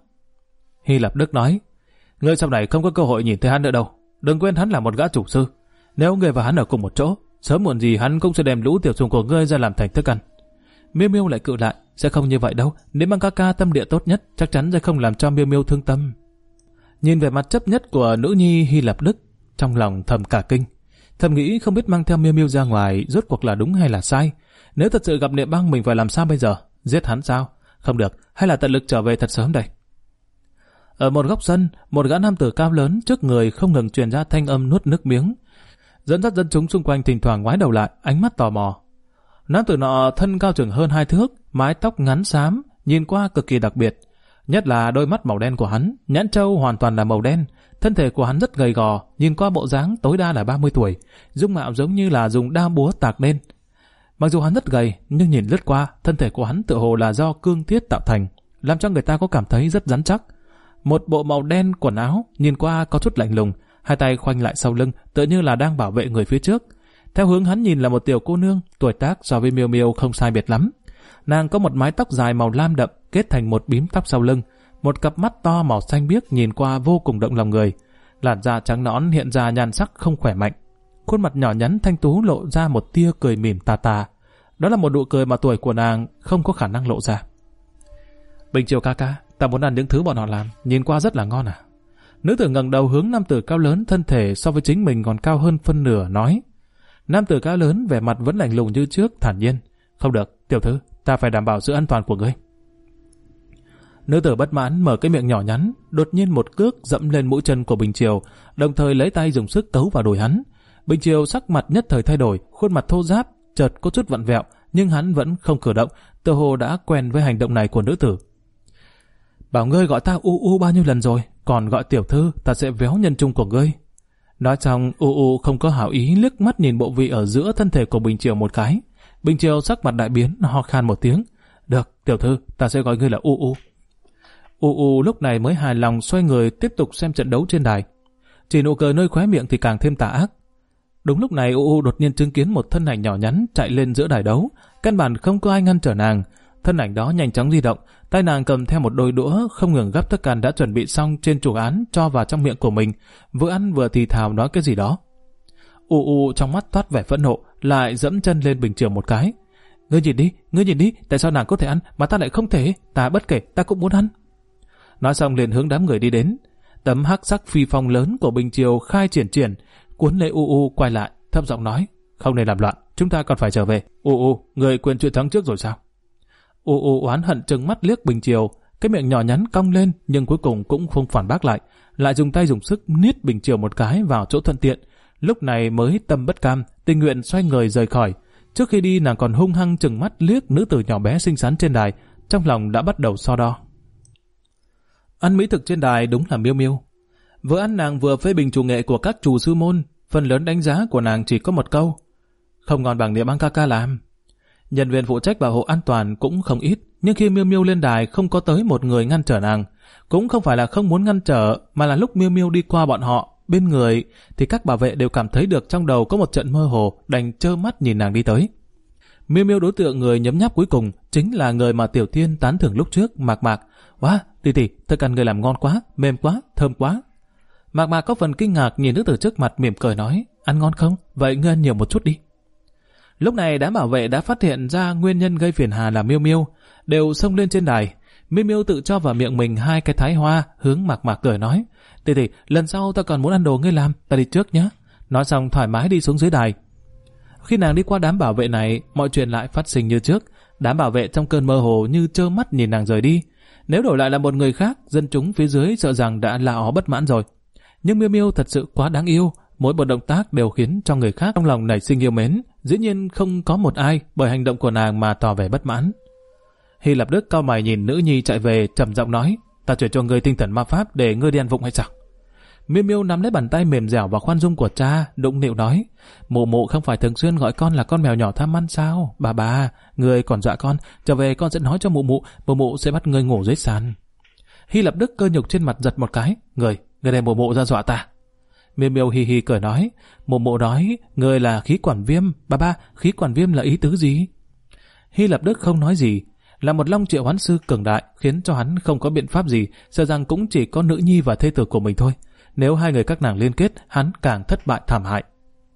Hy Lạp Đức nói: ngươi sau này không có cơ hội nhìn thấy hắn nữa đâu. Đừng quên hắn là một gã chủ sư. Nếu ngươi và hắn ở cùng một chỗ, sớm muộn gì hắn cũng sẽ đem lũ tiểu trùng của ngươi ra làm thành thức ăn. Miêu Miêu lại cự lại: sẽ không như vậy đâu. Nếu băng ca ca tâm địa tốt nhất, chắc chắn sẽ không làm cho Miêu Miêu thương tâm. Nhìn về mặt chấp nhất của nữ nhi Hy Lạp Đức, trong lòng thầm cả kinh, thầm nghĩ không biết mang theo Miêu Miêu ra ngoài rốt cuộc là đúng hay là sai. Nếu thật sự gặp Niệm Băng mình phải làm sao bây giờ? Giết hắn sao? Không được, hay là tận lực trở về thật sớm đây. Ở một góc sân, một gã nam tử cao lớn trước người không ngừng truyền ra thanh âm nuốt nước miếng, dẫn dắt dân chúng xung quanh thỉnh thoảng ngoái đầu lại, ánh mắt tò mò. Nam tử nọ thân cao chừng hơn 2 thước, mái tóc ngắn xám, nhìn qua cực kỳ đặc biệt. Nhất là đôi mắt màu đen của hắn, nhãn trâu hoàn toàn là màu đen. Thân thể của hắn rất gầy gò, nhìn qua bộ dáng tối đa là 30 tuổi, dung mạo giống như là dùng đao búa tạc nên. Mặc dù hắn rất gầy, nhưng nhìn lướt qua, thân thể của hắn tựa hồ là do cương thiết tạo thành, làm cho người ta có cảm thấy rất rắn chắc. Một bộ màu đen quần áo, nhìn qua có chút lạnh lùng, hai tay khoanh lại sau lưng, tựa như là đang bảo vệ người phía trước. Theo hướng hắn nhìn là một tiểu cô nương, tuổi tác so với Miêu Miêu không sai biệt lắm. Nàng có một mái tóc dài màu lam đậm kết thành một bím tóc sau lưng, một cặp mắt to màu xanh biếc nhìn qua vô cùng động lòng người. Làn da trắng nõn hiện ra nhan sắc không khỏe mạnh. Khuôn mặt nhỏ nhắn thanh tú lộ ra một tia cười mỉm tà tà. Đó là một nụ cười mà tuổi của nàng không có khả năng lộ ra. Bình Triều ca ca, ta muốn ăn những thứ bọn họ làm, nhìn qua rất là ngon à. Nữ tử ngẩng đầu hướng nam tử cao lớn thân thể so với chính mình còn cao hơn phân nửa nói. Nam tử cao lớn vẻ mặt vẫn lạnh lùng như trước, thản nhiên. Không được, tiểu thư, ta phải đảm bảo sự an toàn của ngươi. Nữ tử bất mãn mở cái miệng nhỏ nhắn, đột nhiên một cước dẫm lên mũi chân của Bình Triều, đồng thời lấy tay dùng sức tấu vào đùi hắn. Bình Triều sắc mặt nhất thời thay đổi, khuôn mặt thô ráp, chợt có chút vặn vẹo, nhưng hắn vẫn không cử động, tựa hồ đã quen với hành động này của nữ tử. Bảo ngươi gọi ta U bao nhiêu lần rồi, còn gọi tiểu thư, ta sẽ véo nhân trung của ngươi. Nói xong, U không có hảo ý liếc mắt nhìn bộ vị ở giữa thân thể của Bình Triều một cái. Bình Triều sắc mặt đại biến, ho khan một tiếng. Được, tiểu thư, ta sẽ gọi ngươi là U. U lúc này mới hài lòng xoay người tiếp tục xem trận đấu trên đài. Chỉ nụ cười nơi khóe miệng thì càng thêm tà ác. Đúng lúc này U đột nhiên chứng kiến một thân ảnh nhỏ nhắn chạy lên giữa đài đấu, căn bản không có ai ngăn trở nàng. Thân ảnh đó nhanh chóng di động, tay nàng cầm theo một đôi đũa không ngừng gắp thức ăn đã chuẩn bị xong trên chủ án cho vào trong miệng của mình, vừa ăn vừa thì thào nói cái gì đó. U trong mắt toát vẻ phẫn nộ, lại dẫm chân lên Bình Triều một cái. Ngươi nhìn đi, tại sao nàng có thể ăn mà ta lại không thể? Ta bất kể, ta cũng muốn ăn. Nói xong liền hướng đám người đi đến. Tấm hắc sắc phi phong lớn của Bình Triều khai triển, cuốn lấy U quay lại, thấp giọng nói, không nên làm loạn, chúng ta còn phải trở về. Người quên chuyện thắng trước rồi sao? Oán hận trừng mắt liếc Bình Triều, cái miệng nhỏ nhắn cong lên nhưng cuối cùng cũng không phản bác lại dùng tay dùng sức niết Bình Triều một cái vào chỗ thuận tiện. Lúc này mới tâm bất cam, tình nguyện xoay người rời khỏi. Trước khi đi nàng còn hung hăng trừng mắt liếc nữ tử nhỏ bé xinh xắn trên đài, trong lòng đã bắt đầu so đo. Ăn mỹ thực trên đài đúng là Miêu Miêu. Vừa ăn nàng vừa phê bình chủ nghệ của các chủ sư môn, phần lớn đánh giá của nàng chỉ có một câu: không ngon bằng Niệm Băng ca ca làm. Nhân viên phụ trách bảo hộ an toàn cũng không ít, nhưng khi Miêu Miêu lên đài không có tới một người ngăn trở nàng. Cũng không phải là không muốn ngăn trở, mà là lúc Miêu Miêu đi qua bọn họ bên người thì các bảo vệ đều cảm thấy được trong đầu có một trận mơ hồ, đành trơ mắt nhìn nàng đi tới. Miêu Miêu đối tượng người nhấm nháp cuối cùng chính là người mà Tiểu Thiên tán thưởng lúc trước, Mạc Mạc. Wow, tỷ, thức ăn người làm ngon quá, mềm quá, thơm quá. Mạc Mạc có phần kinh ngạc nhìn nữ tử trước mặt, mỉm cười nói, ăn ngon không? Vậy ngươi ăn nhiều một chút đi. Lúc này đám bảo vệ đã phát hiện ra nguyên nhân gây phiền hà là Miêu Miêu, đều xông lên trên đài. Miêu Miêu tự cho vào miệng mình 2 cái thái hoa, hướng Mạc Mạc cười nói, tỷ, lần sau ta còn muốn ăn đồ ngươi làm, ta đi trước nhé. Nói xong thoải mái đi xuống dưới đài. Khi nàng đi qua đám bảo vệ này, mọi chuyện lại phát sinh như trước. Đám bảo vệ trong cơn mơ hồ như trơ mắt nhìn nàng rời đi. Nếu đổi lại là một người khác, dân chúng phía dưới sợ rằng đã là ó bất mãn rồi. Nhưng Miêu Miêu thật sự quá đáng yêu, mỗi một động tác đều khiến cho người khác trong lòng nảy sinh yêu mến. Dĩ nhiên không có một ai bởi hành động của nàng mà tỏ vẻ bất mãn. Hy Lập Đức cau mày nhìn nữ nhi chạy về, trầm giọng nói, ta chuyển cho ngươi tinh thần ma pháp để ngươi đi ăn vụng hay sao? Miêu Miêu nắm lấy bàn tay mềm dẻo và khoan dung của cha, đụng nịu nói, mụ không phải thường xuyên gọi con là con mèo nhỏ tham ăn sao? Bà, ngươi còn dọa con, trở về con sẽ nói cho mụ sẽ bắt ngươi ngủ dưới sàn. Hy Lập Đức cơ nhục trên mặt giật một cái, người đem mụ ra dọa ta. Miêu Miêu hì hì cười nói, mụ nói, ngươi là khí quản viêm, bà, khí quản viêm là ý tứ gì? Hy Lập Đức không nói gì, là một long triệu hoán sư cường đại, khiến cho hắn không có biện pháp gì, sợ rằng cũng chỉ có nữ nhi và thê tử của mình thôi. Nếu hai người các nàng liên kết, hắn càng thất bại thảm hại.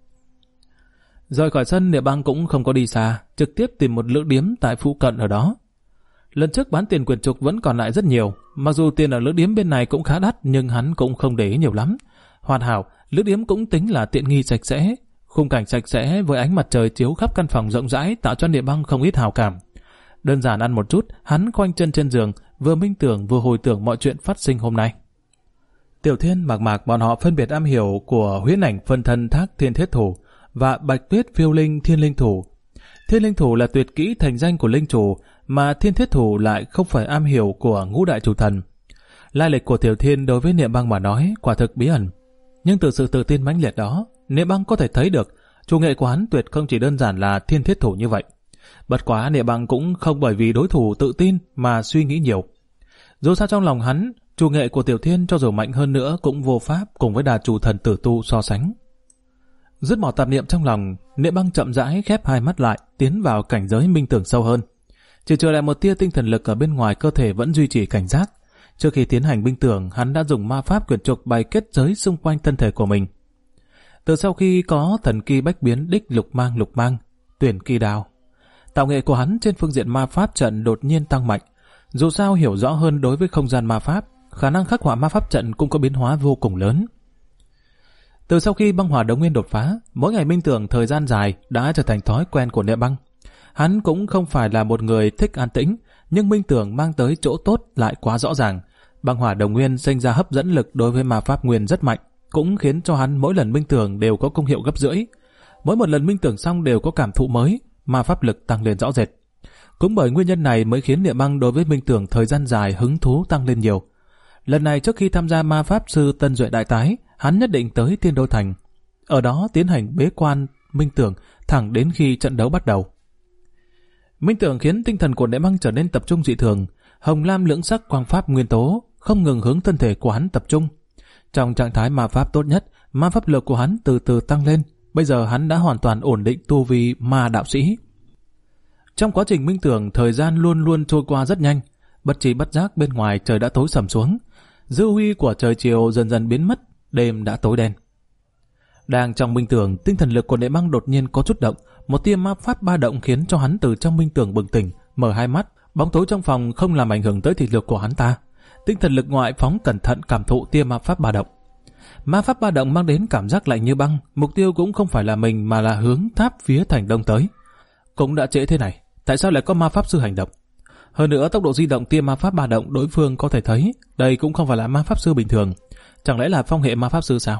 Rời khỏi sân, Niệm Băng cũng không có đi xa, trực tiếp tìm một lữ điếm tại phụ cận ở đó. Lần trước bán tiền quyển trục vẫn còn lại rất nhiều, mặc dù tiền ở lữ điếm bên này cũng khá đắt, nhưng hắn cũng không để ý nhiều lắm. Hoàn hảo, lữ điếm cũng tính là tiện nghi sạch sẽ, khung cảnh sạch sẽ với ánh mặt trời chiếu khắp căn phòng rộng rãi tạo cho Niệm Băng không ít hào cảm. Đơn giản ăn một chút, hắn khoanh chân trên giường, vừa minh tưởng vừa hồi tưởng mọi chuyện phát sinh hôm nay. Tiểu Thiên, Mạc Mạc bọn họ phân biệt am hiểu của huyễn ảnh phân thân Thác Thiên Thiết Thủ và Bạch Tuyết Phiêu Linh Thiên Linh Thủ. Thiên Linh Thủ là tuyệt kỹ thành danh của linh chủ, mà Thiên Thiết Thủ lại không phải am hiểu của ngũ đại chủ thần. Lai lịch của Tiểu Thiên đối với Niệm Băng mà nói quả thực bí ẩn, nhưng từ sự tự tin mãnh liệt đó, Niệm Băng có thể thấy được chủ nghệ của hắn tuyệt không chỉ đơn giản là Thiên Thiết Thủ như vậy. Bất quá Niệm Băng cũng không bởi vì đối thủ tự tin mà suy nghĩ nhiều. Dù sao trong lòng hắn, chủ nghệ của Tiểu Thiên cho dù mạnh hơn nữa cũng vô pháp cùng với đà chủ thần Tử Tu so sánh. Dứt bỏ tạp niệm trong lòng, Niệm Băng chậm rãi khép hai mắt lại, tiến vào cảnh giới minh tưởng sâu hơn. Chỉ trở lại một tia tinh thần lực ở bên ngoài cơ thể vẫn duy trì cảnh giác. Trước khi tiến hành minh tưởng, hắn đã dùng ma pháp quyển trục bày kết giới xung quanh thân thể của mình. Từ sau khi có thần kỳ bách biến đích lục mang, tuyển kỳ đào, tạo nghệ của hắn trên phương diện ma pháp trận đột nhiên tăng mạnh. Dù sao hiểu rõ hơn đối với không gian ma pháp, khả năng khắc họa ma pháp trận cũng có biến hóa vô cùng lớn. Từ sau khi băng hỏa đồng nguyên đột phá, mỗi ngày minh tưởng thời gian dài đã trở thành thói quen của Niệm Băng. Hắn cũng không phải là một người thích an tĩnh, nhưng minh tưởng mang tới chỗ tốt lại quá rõ ràng. Băng hỏa đồng nguyên sinh ra hấp dẫn lực đối với ma pháp nguyên rất mạnh, cũng khiến cho hắn mỗi lần minh tưởng đều có công hiệu gấp rưỡi. Mỗi một lần minh tưởng xong đều có cảm thụ mới, ma pháp lực tăng lên rõ rệt. Cũng bởi nguyên nhân này mới khiến Niệm Băng đối với minh tưởng thời gian dài hứng thú tăng lên nhiều. Lần này trước khi tham gia ma pháp sư Tân Duệ Đại Tái, hắn nhất định tới Thiên Đô Thành. Ở đó tiến hành bế quan minh tưởng thẳng đến khi trận đấu bắt đầu. Minh tưởng khiến tinh thần của Niệm Băng trở nên tập trung dị thường, hồng lam lưỡng sắc quang pháp nguyên tố không ngừng hướng thân thể của hắn tập trung. Trong trạng thái ma pháp tốt nhất, ma pháp lực của hắn từ từ tăng lên. Bây giờ hắn đã hoàn toàn ổn định tu vi ma đạo sĩ. Trong quá trình minh tưởng, thời gian luôn luôn trôi qua rất nhanh. Bất tri bất giác bên ngoài trời đã tối sầm xuống. Dư huy của trời chiều dần dần biến mất, đêm đã tối đen. Đang trong minh tưởng, tinh thần lực của Niệm Băng đột nhiên có chút động, một tia ma pháp ba động khiến cho hắn từ trong minh tưởng bừng tỉnh, mở hai mắt. Bóng tối trong phòng không làm ảnh hưởng tới thị lực của hắn ta. Tinh thần lực ngoại phóng cẩn thận cảm thụ tia ma pháp ba động. Ma pháp ba động mang đến cảm giác lạnh như băng, mục tiêu cũng không phải là mình mà là hướng tháp phía thành đông tới. Cũng đã trễ thế này, tại sao lại có ma pháp sư hành động? Hơn nữa tốc độ di động tia ma pháp ba động đối phương có thể thấy, đây cũng không phải là ma pháp sư bình thường. Chẳng lẽ là phong hệ ma pháp sư sao?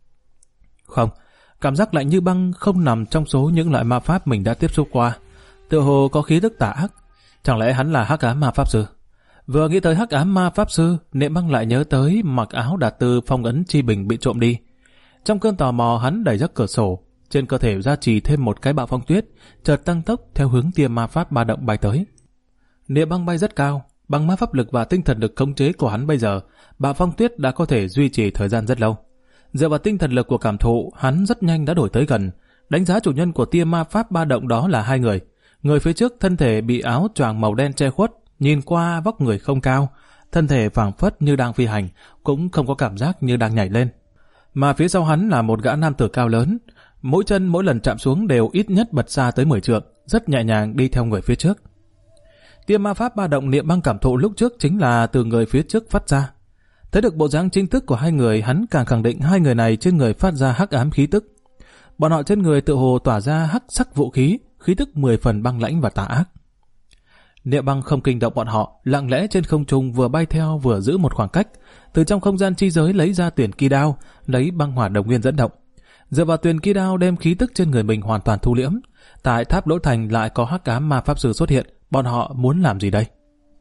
Không, cảm giác lạnh như băng không nằm trong số những loại ma pháp mình đã tiếp xúc qua. Tựa hồ có khí tức tà ác. Chẳng lẽ hắn là hắc ám ma pháp sư? Vừa nghĩ tới hắc ám ma pháp sư, Niệm Băng lại nhớ tới mặc áo đạt từ phong ấn chi bình bị trộm đi. Trong cơn tò mò hắn đẩy ra cửa sổ, trên cơ thể gia trì thêm một cái bạo phong tuyết, chợt tăng tốc theo hướng tia ma pháp ba động bay tới. Niệm Băng bay rất cao, bằng ma pháp lực và tinh thần lực khống chế của hắn bây giờ, bạo phong tuyết đã có thể duy trì thời gian rất lâu. Dựa vào tinh thần lực của cảm thụ, hắn rất nhanh đã đổi tới gần, đánh giá chủ nhân của tia ma pháp ba động đó là hai người. Người phía trước thân thể bị áo choàng màu đen che khuất, nhìn qua vóc người không cao, thân thể phảng phất như đang phi hành, cũng không có cảm giác như đang nhảy lên. Mà phía sau hắn là một gã nam tử cao lớn, mỗi chân mỗi lần chạm xuống đều ít nhất bật xa tới 10 trượng, rất nhẹ nhàng đi theo người phía trước. Tia ma pháp ba động Niệm Băng cảm thụ lúc trước chính là từ người phía trước phát ra. Thấy được bộ dáng chính thức của hai người, hắn càng khẳng định hai người này trên người phát ra hắc ám khí tức. Bọn họ trên người tự hồ tỏa ra hắc sắc vũ khí, khí tức 10 phần băng lãnh và tà ác. Niệm Băng không kinh động bọn họ, lặng lẽ trên không trung vừa bay theo vừa giữ một khoảng cách, từ trong không gian chi giới lấy ra tuyển kỳ đao, lấy băng hỏa đồng nguyên dẫn động. Dựa vào tuyển kỳ đao đem khí tức trên người mình hoàn toàn thu liễm. Tại tháp Lỗ Thành lại có hắc ám ma pháp sư xuất hiện, bọn họ muốn làm gì đây?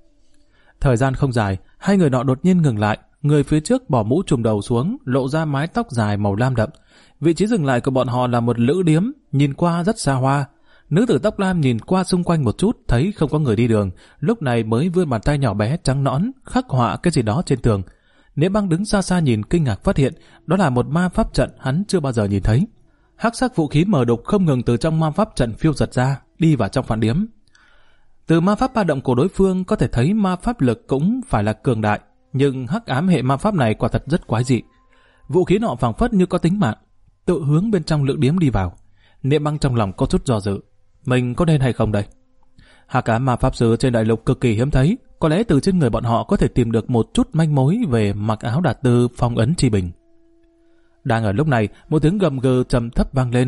Thời gian không dài, hai người nọ đột nhiên ngừng lại, người phía trước bỏ mũ trùm đầu xuống, lộ ra mái tóc dài màu lam đậm. Vị trí dừng lại của bọn họ là một lữ điếm, nhìn qua rất xa hoa. Nữ tử tóc lam nhìn qua xung quanh một chút, thấy không có người đi đường, lúc này mới vươn bàn tay nhỏ bé trắng nõn, khắc họa cái gì đó trên tường. Niệm Băng đứng xa xa nhìn kinh ngạc phát hiện, đó là một ma pháp trận hắn chưa bao giờ nhìn thấy. Hắc sắc vũ khí mờ đục không ngừng từ trong ma pháp trận phiêu giật ra, đi vào trong phản điếm. Từ ma pháp ba động của đối phương có thể thấy ma pháp lực cũng phải là cường đại, nhưng hắc ám hệ ma pháp này quả thật rất quái dị. Vũ khí nọ phảng phất như có tính mạng, tự hướng bên trong lữ điếm đi vào. Niệm Băng trong lòng có chút do dự, mình có nên hay không đây? Hắc ám ma pháp sư trên đại lục cực kỳ hiếm thấy, có lẽ từ trên người bọn họ có thể tìm được một chút manh mối về mặc áo đạt từ phong ấn chi bình. Đang ở lúc này, một tiếng gầm gừ trầm thấp vang lên.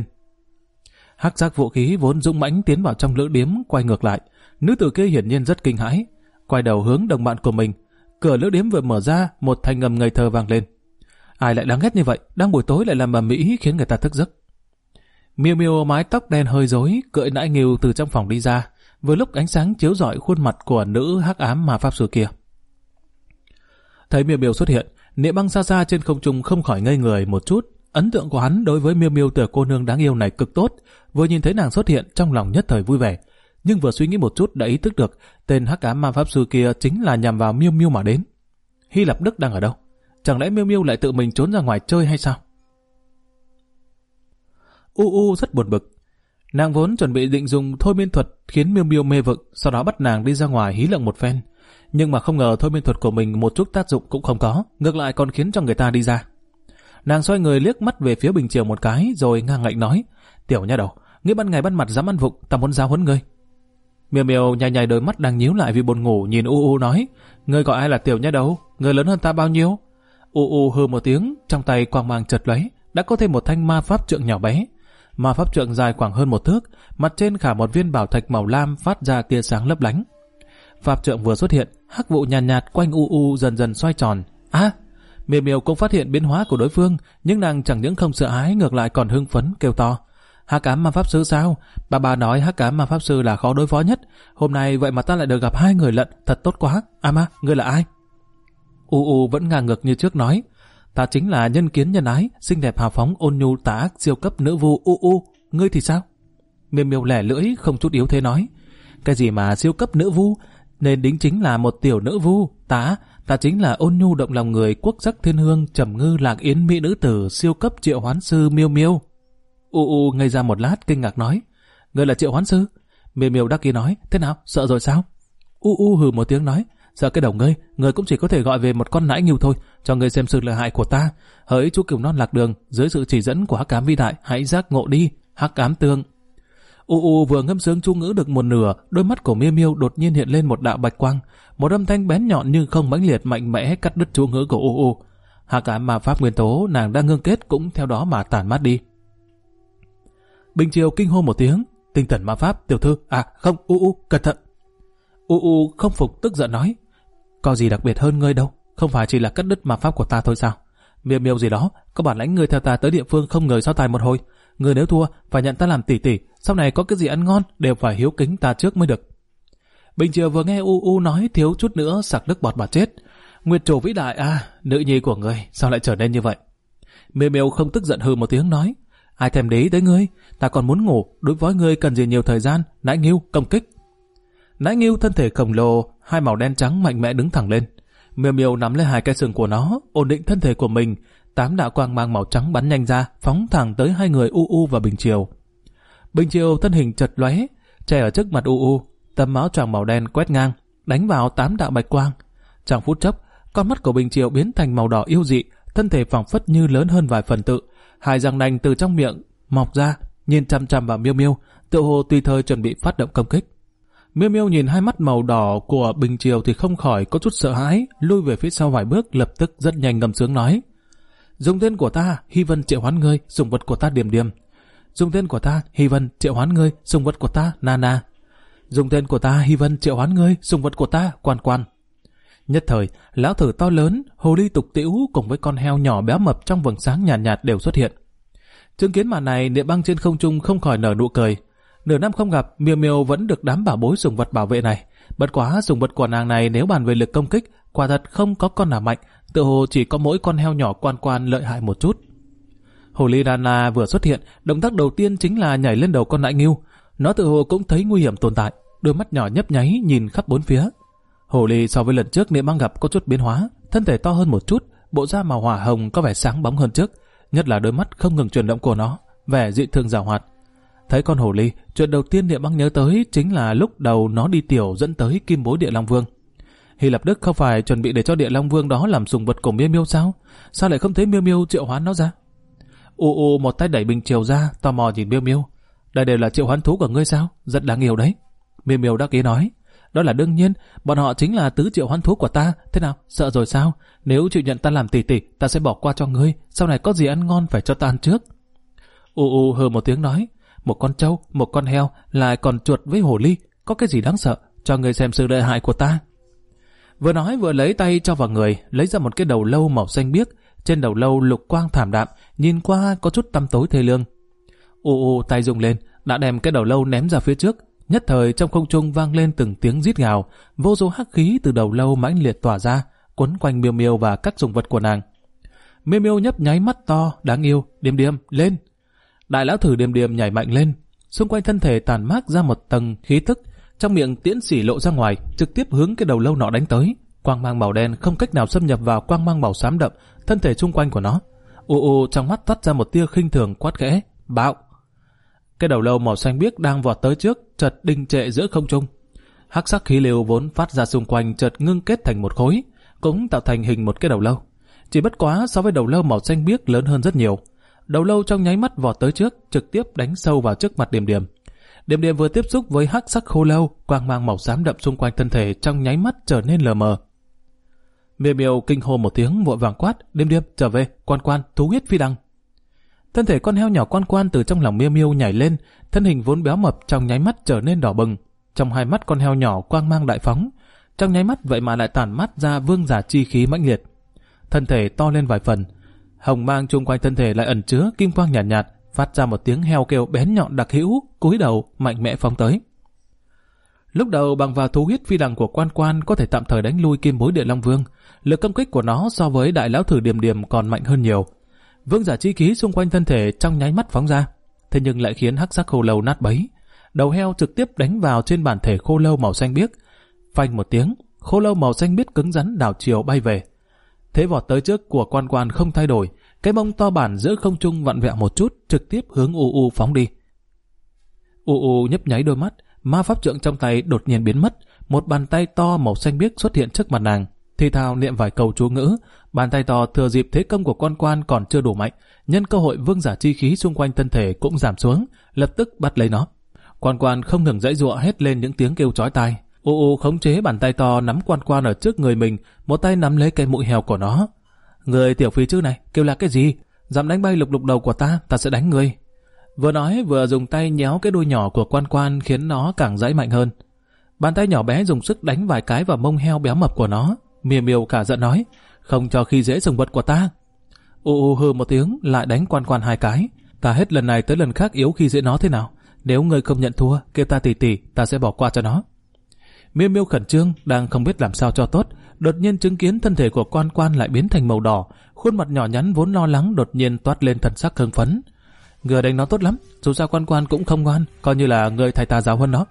Hắc sắc vũ khí vốn dũng mãnh tiến vào trong lữ điếm quay ngược lại. Nữ tử kia hiển nhiên rất kinh hãi, quay đầu hướng đồng bạn của mình. Cửa lữ điếm vừa mở ra, một thanh âm ngây thơ vang lên. Ai lại đáng ghét như vậy, đang buổi tối lại làm ầm ĩ khiến người ta thức giấc. Miêu Miêu mái tóc đen hơi rối, cưỡi nãi nghiêu từ trong phòng đi ra, vừa lúc ánh sáng chiếu rọi khuôn mặt của nữ hắc ám ma pháp sư kia. Thấy Miêu Miêu xuất hiện, Niệm Băng xa xa trên không trung không khỏi ngây người một chút. Ấn tượng của hắn đối với Miêu Miêu tiểu cô nương đáng yêu này cực tốt, vừa nhìn thấy nàng xuất hiện trong lòng nhất thời vui vẻ, nhưng vừa suy nghĩ một chút đã ý thức được tên hắc ám ma pháp sư kia chính là nhằm vào Miêu Miêu mà đến. Hy Lạp Đức đang ở đâu? Chẳng lẽ Miêu Miêu lại tự mình trốn ra ngoài chơi hay sao? U rất buồn bực. Nàng vốn chuẩn bị định dùng thôi miên thuật khiến Miêu Miêu mê vực, sau đó bắt nàng đi ra ngoài hí lộng một phen, nhưng mà không ngờ thôi miên thuật của mình một chút tác dụng cũng không có, ngược lại còn khiến cho người ta đi ra. Nàng xoay người liếc mắt về phía Bình Triều một cái, rồi ngang ngạnh nói: "Tiểu nha đầu, ngươi ban ngày ban mặt dám ăn vụng, ta muốn giáo huấn ngươi." Miêu Miêu nhai nhai đôi mắt đang nhíu lại vì buồn ngủ, nhìn U nói: "Ngươi gọi ai là tiểu nha đầu? Ngươi lớn hơn ta bao nhiêu?" U hừ một tiếng, trong tay quang mang chợt lóe, đã có thêm một thanh ma pháp trượng nhỏ bé. Ma pháp trượng dài khoảng hơn 1 thước, mặt trên khả một viên bảo thạch màu lam phát ra tia sáng lấp lánh. Pháp trượng vừa xuất hiện, hắc vụ nhàn nhạt quanh U dần dần xoay tròn. Miêu Miêu cũng phát hiện biến hóa của đối phương, nhưng nàng chẳng những không sợ hãi, ngược lại còn hưng phấn kêu to: "Hắc ám ma pháp sư sao? Bà nói hắc ám ma pháp sư là khó đối phó nhất. Hôm nay vậy mà ta lại được gặp 2 người lận, thật tốt quá. Ma, ngươi là ai?" U vẫn ngang ngược như trước nói: "Ta chính là nhân kiến nhân ái, xinh đẹp hào phóng ôn nhu tà ác siêu cấp nữ vu U. Ngươi thì sao?" Miêu Miêu lẻ lưỡi không chút yếu thế nói: "Cái gì mà siêu cấp nữ vu, nên đính chính là một tiểu nữ vu. Ta chính là ôn nhu động lòng người, quốc sắc thiên hương, trầm ngư lạc yến mỹ nữ tử, siêu cấp triệu hoán sư Miêu Miêu." U ngây ra một lát kinh ngạc nói: "Ngươi là triệu hoán sư?" Miêu Miêu đắc ý nói: "Thế nào, sợ rồi sao?" U hừ một tiếng nói: "Sợ cái đầu ngươi cũng chỉ có thể gọi về một con nãi nghiêu thôi, cho ngươi xem sự lợi hại của ta. Hỡi chú cừu non lạc đường, dưới sự chỉ dẫn của hắc ám vĩ đại, hãy giác ngộ đi, hắc ám tương." Vừa ngâm sướng chú ngữ được một nửa, đôi mắt của Miêu Miêu đột nhiên hiện lên một đạo bạch quang, một âm thanh bén nhọn nhưng không mãnh liệt mạnh mẽ cắt đứt chú ngữ của Hạ cả ma pháp nguyên tố nàng đang ngưng kết cũng theo đó mà tản mát đi. Bình Triều kinh hô một tiếng, tinh thần ma pháp, tiểu thư, không, cẩn thận. Không phục tức giận nói, có gì đặc biệt hơn ngươi đâu, không phải chỉ là cắt đứt ma pháp của ta thôi sao? Miêu Miêu gì đó, có bản lãnh ngươi theo ta tới địa phương không ngờ so tài một hồi, ngươi nếu thua phải nhận ta làm tỷ tỷ, sau này có cái gì ăn ngon đều phải hiếu kính ta trước mới được. Bình Triều vừa nghe nói thiếu chút nữa sặc nước bọt mà chết. Nguyệt Trổ vĩ đại nữ nhi của ngươi sao lại trở nên như vậy? Miêu Miêu không tức giận hừ một tiếng nói, ai thèm để ý tới ngươi, ta còn muốn ngủ, đối với ngươi cần gì nhiều thời gian. Nãi Ngưu công kích. Nãi Ngưu thân thể khổng lồ, hai màu đen trắng mạnh mẽ đứng thẳng lên. Miêu Miêu nắm lấy hai cái sừng của nó, ổn định thân thể của mình. 8 đạo quang mang màu trắng bắn nhanh ra, phóng thẳng tới hai người và Bình Triều. Bình Triều thân hình chật lóe, che ở trước mặt tấm áo choàng màu đen quét ngang, đánh vào 8 đạo bạch quang. Trong phút chốc, con mắt của Bình Triều biến thành màu đỏ yêu dị, thân thể phảng phất như lớn hơn vài phần tự, hai răng nanh từ trong miệng mọc ra, nhìn chằm chằm vào Miêu Miêu, tựa hồ tùy thời chuẩn bị phát động công kích. Miêu Miêu nhìn hai mắt màu đỏ của Bình Triều thì không khỏi có chút sợ hãi, lui về phía sau vài bước, lập tức rất nhanh ngâm sướng nói: dùng tên của ta, Hy Vân triệu hoán ngươi, sủng vật của ta Điềm Điềm. Dùng tên của ta, Hy Vân triệu hoán ngươi, sủng vật của ta Nana. Dùng tên của ta, Hy Vân triệu hoán ngươi, sủng vật của ta Quan Quan. Nhất thời, lão thử to lớn, hồ ly tục tĩu cùng với con heo nhỏ béo mập trong vầng sáng nhàn nhạt đều xuất hiện. Chứng kiến màn này, Niệm Băng trên không trung không khỏi nở nụ cười. Nửa năm không gặp, Miêu Miêu vẫn được đám bảo bối sủng vật bảo vệ này. Bất quá sủng vật của nàng này nếu bàn về lực công kích, quả thật không có con nào mạnh, tựa hồ chỉ có mỗi con heo nhỏ Quan Quan lợi hại một chút. Hồ ly Nana vừa xuất hiện, động tác đầu tiên chính là nhảy lên đầu con Nãi Ngưu. Nó tựa hồ cũng thấy nguy hiểm tồn tại, đôi mắt nhỏ nhấp nháy nhìn khắp bốn phía. Hồ ly so với lần trước Niệm Băng gặp có chút biến hóa, thân thể to hơn một chút, bộ da màu hỏa hồng có vẻ sáng bóng hơn trước, nhất là đôi mắt không ngừng chuyển động của nó, vẻ dị thường giàu hoạt. Thấy con hồ ly, chuyện đầu tiên Niệm Băng nhớ tới chính là lúc đầu nó đi tiểu dẫn tới Kim Bối Địa Long Vương. Hy Lập Đức không phải chuẩn bị để cho Địa Long Vương đó làm sủng vật của Miêu Miêu sao? Sao lại không thấy Miêu Miêu triệu hoán nó ra? Một tay đẩy Bình Triều ra, tò mò nhìn Miêu Miêu. Đây đều là triệu hoán thú của ngươi sao? Rất đáng yêu đấy. Miêu Miêu đắc ý nói, đó là đương nhiên, bọn họ chính là tứ triệu hoán thú của ta. Thế nào, sợ rồi sao? Nếu chịu nhận ta làm tỷ tỷ, ta sẽ bỏ qua cho ngươi. Sau này có gì ăn ngon phải cho ta ăn trước. Hừ một tiếng nói, một con trâu, một con heo, lại còn chuột với hồ ly, có cái gì đáng sợ? Cho ngươi xem sự lợi hại của ta. Vừa nói vừa lấy tay cho vào người, lấy ra một cái đầu lâu màu xanh biếc, trên đầu lâu lục quang thảm đạm, nhìn qua có chút tăm tối thê lương. Tay rung lên, đã đem cái đầu lâu ném ra phía trước, nhất thời trong không trung vang lên từng tiếng rít gào, vô số hắc khí từ đầu lâu mãnh liệt tỏa ra, quấn quanh Miêu Miêu và các sủng vật của nàng. Miêu Miêu nhấp nháy mắt to, đáng yêu, Điềm Điềm lên. Đại lão thử Điềm Điềm nhảy mạnh lên, xung quanh thân thể tàn mát ra một tầng khí tức, trong miệng tiễn xỉ lộ ra ngoài, trực tiếp hướng cái đầu lâu nọ đánh tới. Quang mang màu đen không cách nào xâm nhập vào quang mang màu xám đậm, thân thể xung quanh của nó. Trong mắt toát ra một tia khinh thường, quát khẽ, bạo. Cái đầu lâu màu xanh biếc đang vọt tới trước, chợt đình trệ giữa không trung. Hắc sắc khí lưu vốn phát ra xung quanh chợt ngưng kết thành một khối, cũng tạo thành hình một cái đầu lâu. Chỉ bất quá so với đầu lâu màu xanh biếc lớn hơn rất nhiều. Đầu lâu trong nháy mắt vọt tới trước, trực tiếp đánh sâu vào trước mặt Điềm Điềm. Điềm Điềm vừa tiếp xúc với hắc sắc khô lâu, quang mang màu xám đậm xung quanh thân thể trong nháy mắt trở nên lờ mờ. Miêu Miêu kinh hô một tiếng vội vàng quát, Điềm Điềm trở về, Quan Quan thú huyết phi đằng. Thân thể con heo nhỏ Quan Quan từ trong lòng Miêu Miêu nhảy lên, thân hình vốn béo mập trong nháy mắt trở nên đỏ bừng, trong hai mắt con heo nhỏ quang mang đại phóng, trong nháy mắt vậy mà lại tản mắt ra vương giả chi khí mãnh liệt. Thân thể to lên vài phần, hồng mang chung quanh thân thể lại ẩn chứa kim quang nhàn nhạt, phát ra một tiếng heo kêu bén nhọn đặc hữu, cúi đầu mạnh mẽ phóng tới. Lúc đầu bằng vào thú huyết phi đằng của Quan Quan có thể tạm thời đánh lui Kim Bối Địa Long Vương, lực công kích của nó so với đại lão thử Điềm Điềm còn mạnh hơn nhiều. Vương giả chi khí xung quanh thân thể trong nháy mắt phóng ra, thế nhưng lại khiến hắc sắc khô lâu nát bấy. Đầu heo trực tiếp đánh vào trên bản thể khô lâu màu xanh biếc. Phanh một tiếng, khô lâu màu xanh biếc cứng rắn đảo chiều bay về. Thế vọt tới trước của Quan Quan không thay đổi, cái mông to bản giữa không trung vặn vẹo một chút, trực tiếp hướng phóng đi. Nhấp nháy đôi mắt, ma pháp trượng trong tay đột nhiên biến mất, một bàn tay to màu xanh biếc xuất hiện trước mặt nàng, thì thào niệm vài câu chú ngữ. Bàn tay to thừa dịp thế công của Quan Quan còn chưa đủ mạnh, nhân cơ hội vương giả chi khí xung quanh thân thể cũng giảm xuống, lập tức bắt lấy nó. Quan Quan không ngừng giãy giụa hét lên những tiếng kêu chói tai. Khống chế bàn tay to nắm Quan Quan ở trước người mình, một tay nắm lấy cái mũi heo của nó. Người tiểu phi chư này, kêu là cái gì? Dám đánh bay lục lục đầu của ta sẽ đánh ngươi. Vừa nói vừa dùng tay nhéo cái đuôi nhỏ của Quan Quan khiến nó càng giãy mạnh hơn. Bàn tay nhỏ bé dùng sức đánh vài cái vào mông heo béo mập của nó. Miêu Miêu cả giận nói, không cho khi dễ sùng vật của ta. Hừ một tiếng lại đánh Quan Quan 2 cái. Ta hết lần này tới lần khác yếu khi dễ nó thế nào. Nếu ngươi không nhận thua, kêu ta tỉ tỉ, ta sẽ bỏ qua cho nó. Miêu Miêu khẩn trương, đang không biết làm sao cho tốt, đột nhiên chứng kiến thân thể của Quan Quan lại biến thành màu đỏ, khuôn mặt nhỏ nhắn vốn lo lắng đột nhiên toát lên thần sắc hưng phấn. Người đánh nó tốt lắm, dù sao Quan Quan cũng không ngoan, coi như là người thầy ta giáo hơn nó.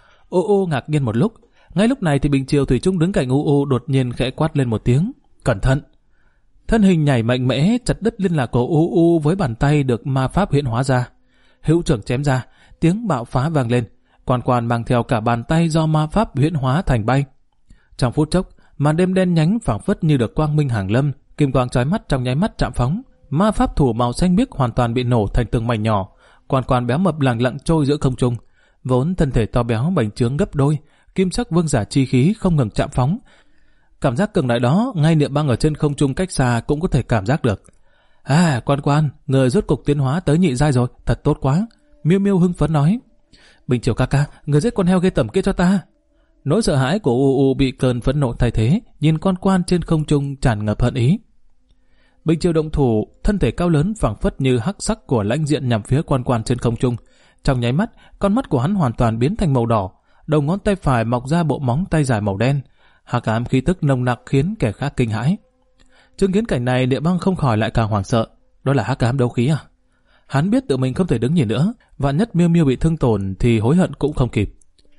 Ngạc nhiên một lúc, ngay lúc này thì Bình Triều thủy chung đứng cạnh đột nhiên khẽ quát lên một tiếng, cẩn thận. Thân hình nhảy mạnh mẽ chặt đứt liên lạc của với bàn tay được ma pháp huyễn hóa ra. Hữu trưởng chém ra, tiếng bạo phá vang lên. Quan Quan mang theo cả bàn tay do ma pháp huyễn hóa thành bay. Trong phút chốc, màn đêm đen nhánh phảng phất như được quang minh hàng lâm, kim quang chói mắt trong nháy mắt chạm phóng. Ma pháp thủ màu xanh biếc hoàn toàn bị nổ thành từng mảnh nhỏ. Quan Quan béo mập lẳng lặng trôi giữa không trung, vốn thân thể to béo bành trướng gấp đôi, kim sắc vương giả chi khí không ngừng chạm phóng. Cảm giác cường đại đó, ngay Niệm Băng ở trên không trung cách xa cũng có thể cảm giác được. Quan Quan, người rốt cục tiến hóa tới nhị giai rồi, thật tốt quá. Miêu Miêu hưng phấn nói. Bình Triều ca ca, người giết con heo ghê tởm kia cho ta. Nỗi sợ hãi của bị cơn phẫn nộ thay thế, nhìn Quan Quan trên không trung tràn ngập hận ý. Bình Triều động thủ, thân thể cao lớn phảng phất như hắc sắc của lãnh diện nhằm phía Quan Quan trên không trung. Trong nháy mắt, con mắt của hắn hoàn toàn biến thành màu đỏ, đầu ngón tay phải mọc ra bộ móng tay dài màu đen. Hắc ám khí tức nồng nặc khiến kẻ khác kinh hãi. Chứng kiến cảnh này, Niệm Băng không khỏi lại càng hoảng sợ. Đó là hắc ám đấu khí à? Hắn biết tự mình không thể đứng nhìn nữa, vạn nhất Miêu Miêu bị thương tổn thì hối hận cũng không kịp.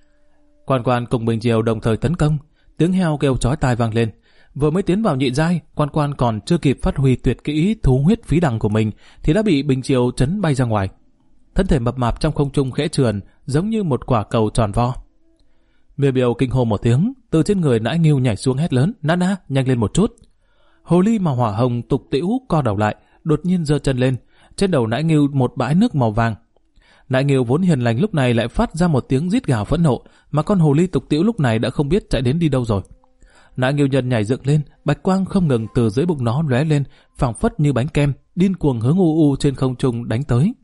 Quan Quan cùng Bình Triều đồng thời tấn công, tiếng heo kêu chói tai vang lên. Vừa mới tiến vào nhị giai, Quan Quan còn chưa kịp phát huy tuyệt kỹ thú huyết phí đằng của mình thì đã bị Bình Triều chấn bay ra ngoài. Thân thể mập mạp trong không trung khẽ trườn, giống như một quả cầu tròn vo. Miêu Miêu kinh hô một tiếng, từ trên người Nãi Ngưu nhảy xuống hét lớn, Nana, nhanh lên một chút. Hồ ly màu hỏa hồng tục tĩu co đầu lại, đột nhiên giơ chân lên, trên đầu Nãi Ngưu một bãi nước màu vàng. Nãi Ngưu vốn hiền lành lúc này lại phát ra một tiếng rít gào phẫn nộ, mà con hồ ly tục tĩu lúc này đã không biết chạy đến đi đâu rồi. Nãi Ngưu nhân nhảy dựng lên, bạch quang không ngừng từ dưới bụng nó lóe lên, phảng phất như bánh kem, điên cuồng hướng trên không trung đánh tới.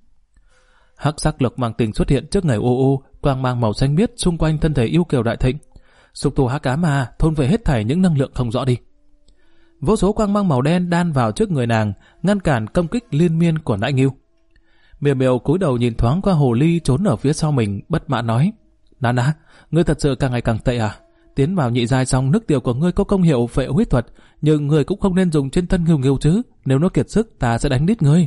Hắc sắc lực mang tình xuất hiện trước người quang mang màu xanh biếc xung quanh thân thể yêu kiều đại thịnh. Sục tù hắc ám thôn về hết thảy những năng lượng không rõ đi. Vô số quang mang màu đen đan vào trước người nàng, ngăn cản công kích liên miên của Nãi Ngưu. Miêu Miêu cúi đầu nhìn thoáng qua hồ ly trốn ở phía sau mình, bất mãn nói: Nana, ngươi thật sự càng ngày càng tệ à? Tiến vào nhị giai xong, nước tiểu của ngươi có công hiệu phệ huyết thuật, nhưng ngươi cũng không nên dùng trên thân Ngưu chứ, nếu nó kiệt sức ta sẽ đánh đít ngươi.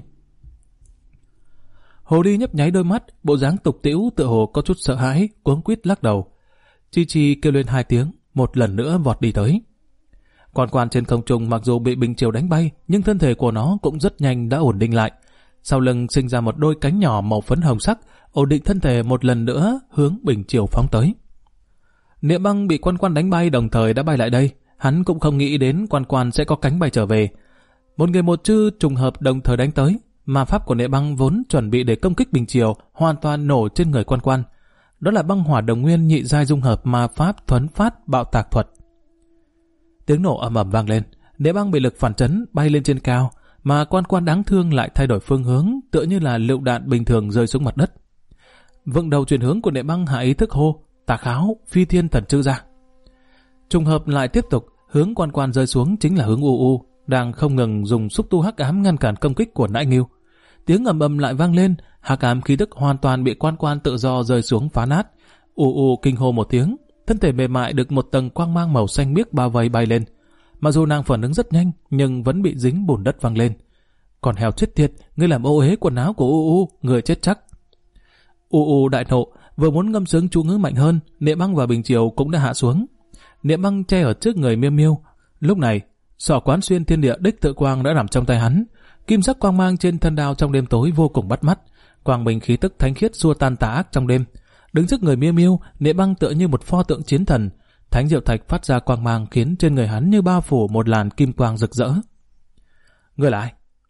Hồ ly nhấp nháy đôi mắt, bộ dáng tục tĩu tựa hồ có chút sợ hãi, cuống quýt lắc đầu. Chi Chi kêu lên 2 tiếng, một lần nữa vọt đi tới. Quan Quan trên không trung mặc dù bị Bình Triều đánh bay, nhưng thân thể của nó cũng rất nhanh đã ổn định lại. Sau lưng sinh ra một đôi cánh nhỏ màu phấn hồng sắc, ổn định thân thể một lần nữa hướng Bình Triều phóng tới. Niệm Băng bị Quan Quan đánh bay đồng thời đã bay lại đây, hắn cũng không nghĩ đến Quan Quan sẽ có cánh bay trở về. Một người một chư trùng hợp đồng thời đánh tới, ma pháp của Niệm Băng vốn chuẩn bị để công kích Bình Triều hoàn toàn nổ trên người Quan Quan. Đó là băng hỏa đồng nguyên nhị giai dung hợp ma pháp thuấn phát bạo tạc thuật. Tiếng nổ ầm ầm vang lên, Niệm Băng bị lực phản chấn bay lên trên cao, mà Quan Quan đáng thương lại thay đổi phương hướng, tựa như là lựu đạn bình thường rơi xuống mặt đất. Vựng đầu chuyển hướng của Niệm Băng hạ ý thức hô: Tà Kháo, Phi Thiên Thần Chư ra. Trùng hợp lại tiếp tục, hướng Quan Quan rơi xuống chính là hướng đang không ngừng dùng xúc tu hắc ám ngăn cản công kích của Nãi Ngưu. Tiếng ầm ầm lại vang lên, hắc ám khí tức hoàn toàn bị Quan Quan tự do rơi xuống phá nát. Kinh hô một tiếng, thân thể mềm mại được một tầng quang mang màu xanh biếc bao vây bay lên. Mặc dù nàng phản ứng rất nhanh, nhưng vẫn bị dính bùn đất văng lên. Còn heo chết tiệt, ngươi làm ô uế quần áo của người chết chắc. Đại nộ, vừa muốn ngâm sướng chú ngữ mạnh hơn, Niệm Băng và Bình Triều cũng đã hạ xuống. Niệm Băng che ở trước người Miêu Miêu. Lúc này, Sỏ Quán Xuyên Thiên Địa đích tự quang đã nằm trong tay hắn. Kim sắc quang mang trên thân đao trong đêm tối vô cùng bắt mắt, quang minh khí tức thánh khiết xua tan tà ác trong đêm. Đứng trước người Miêu Miêu, Niệm Băng tựa như một pho tượng chiến thần. Thánh diệu thạch phát ra quang mang khiến trên người hắn như bao phủ một làn kim quang rực rỡ. Ngươi là ai?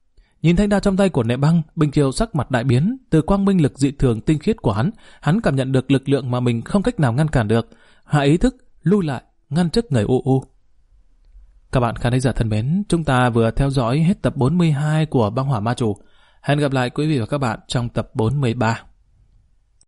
Nhìn thanh đao trong tay của Nệ Băng, Bình Chiêu sắc mặt đại biến. Từ quang minh lực dị thường tinh khiết của hắn cảm nhận được lực lượng mà mình không cách nào ngăn cản được. Hạ ý thức lui lại, ngăn trước người U U. Các bạn khán giả thân mến, chúng ta vừa theo dõi hết tập 42 của Băng Hỏa Ma Chủ. Hẹn gặp lại quý vị và các bạn trong tập 43.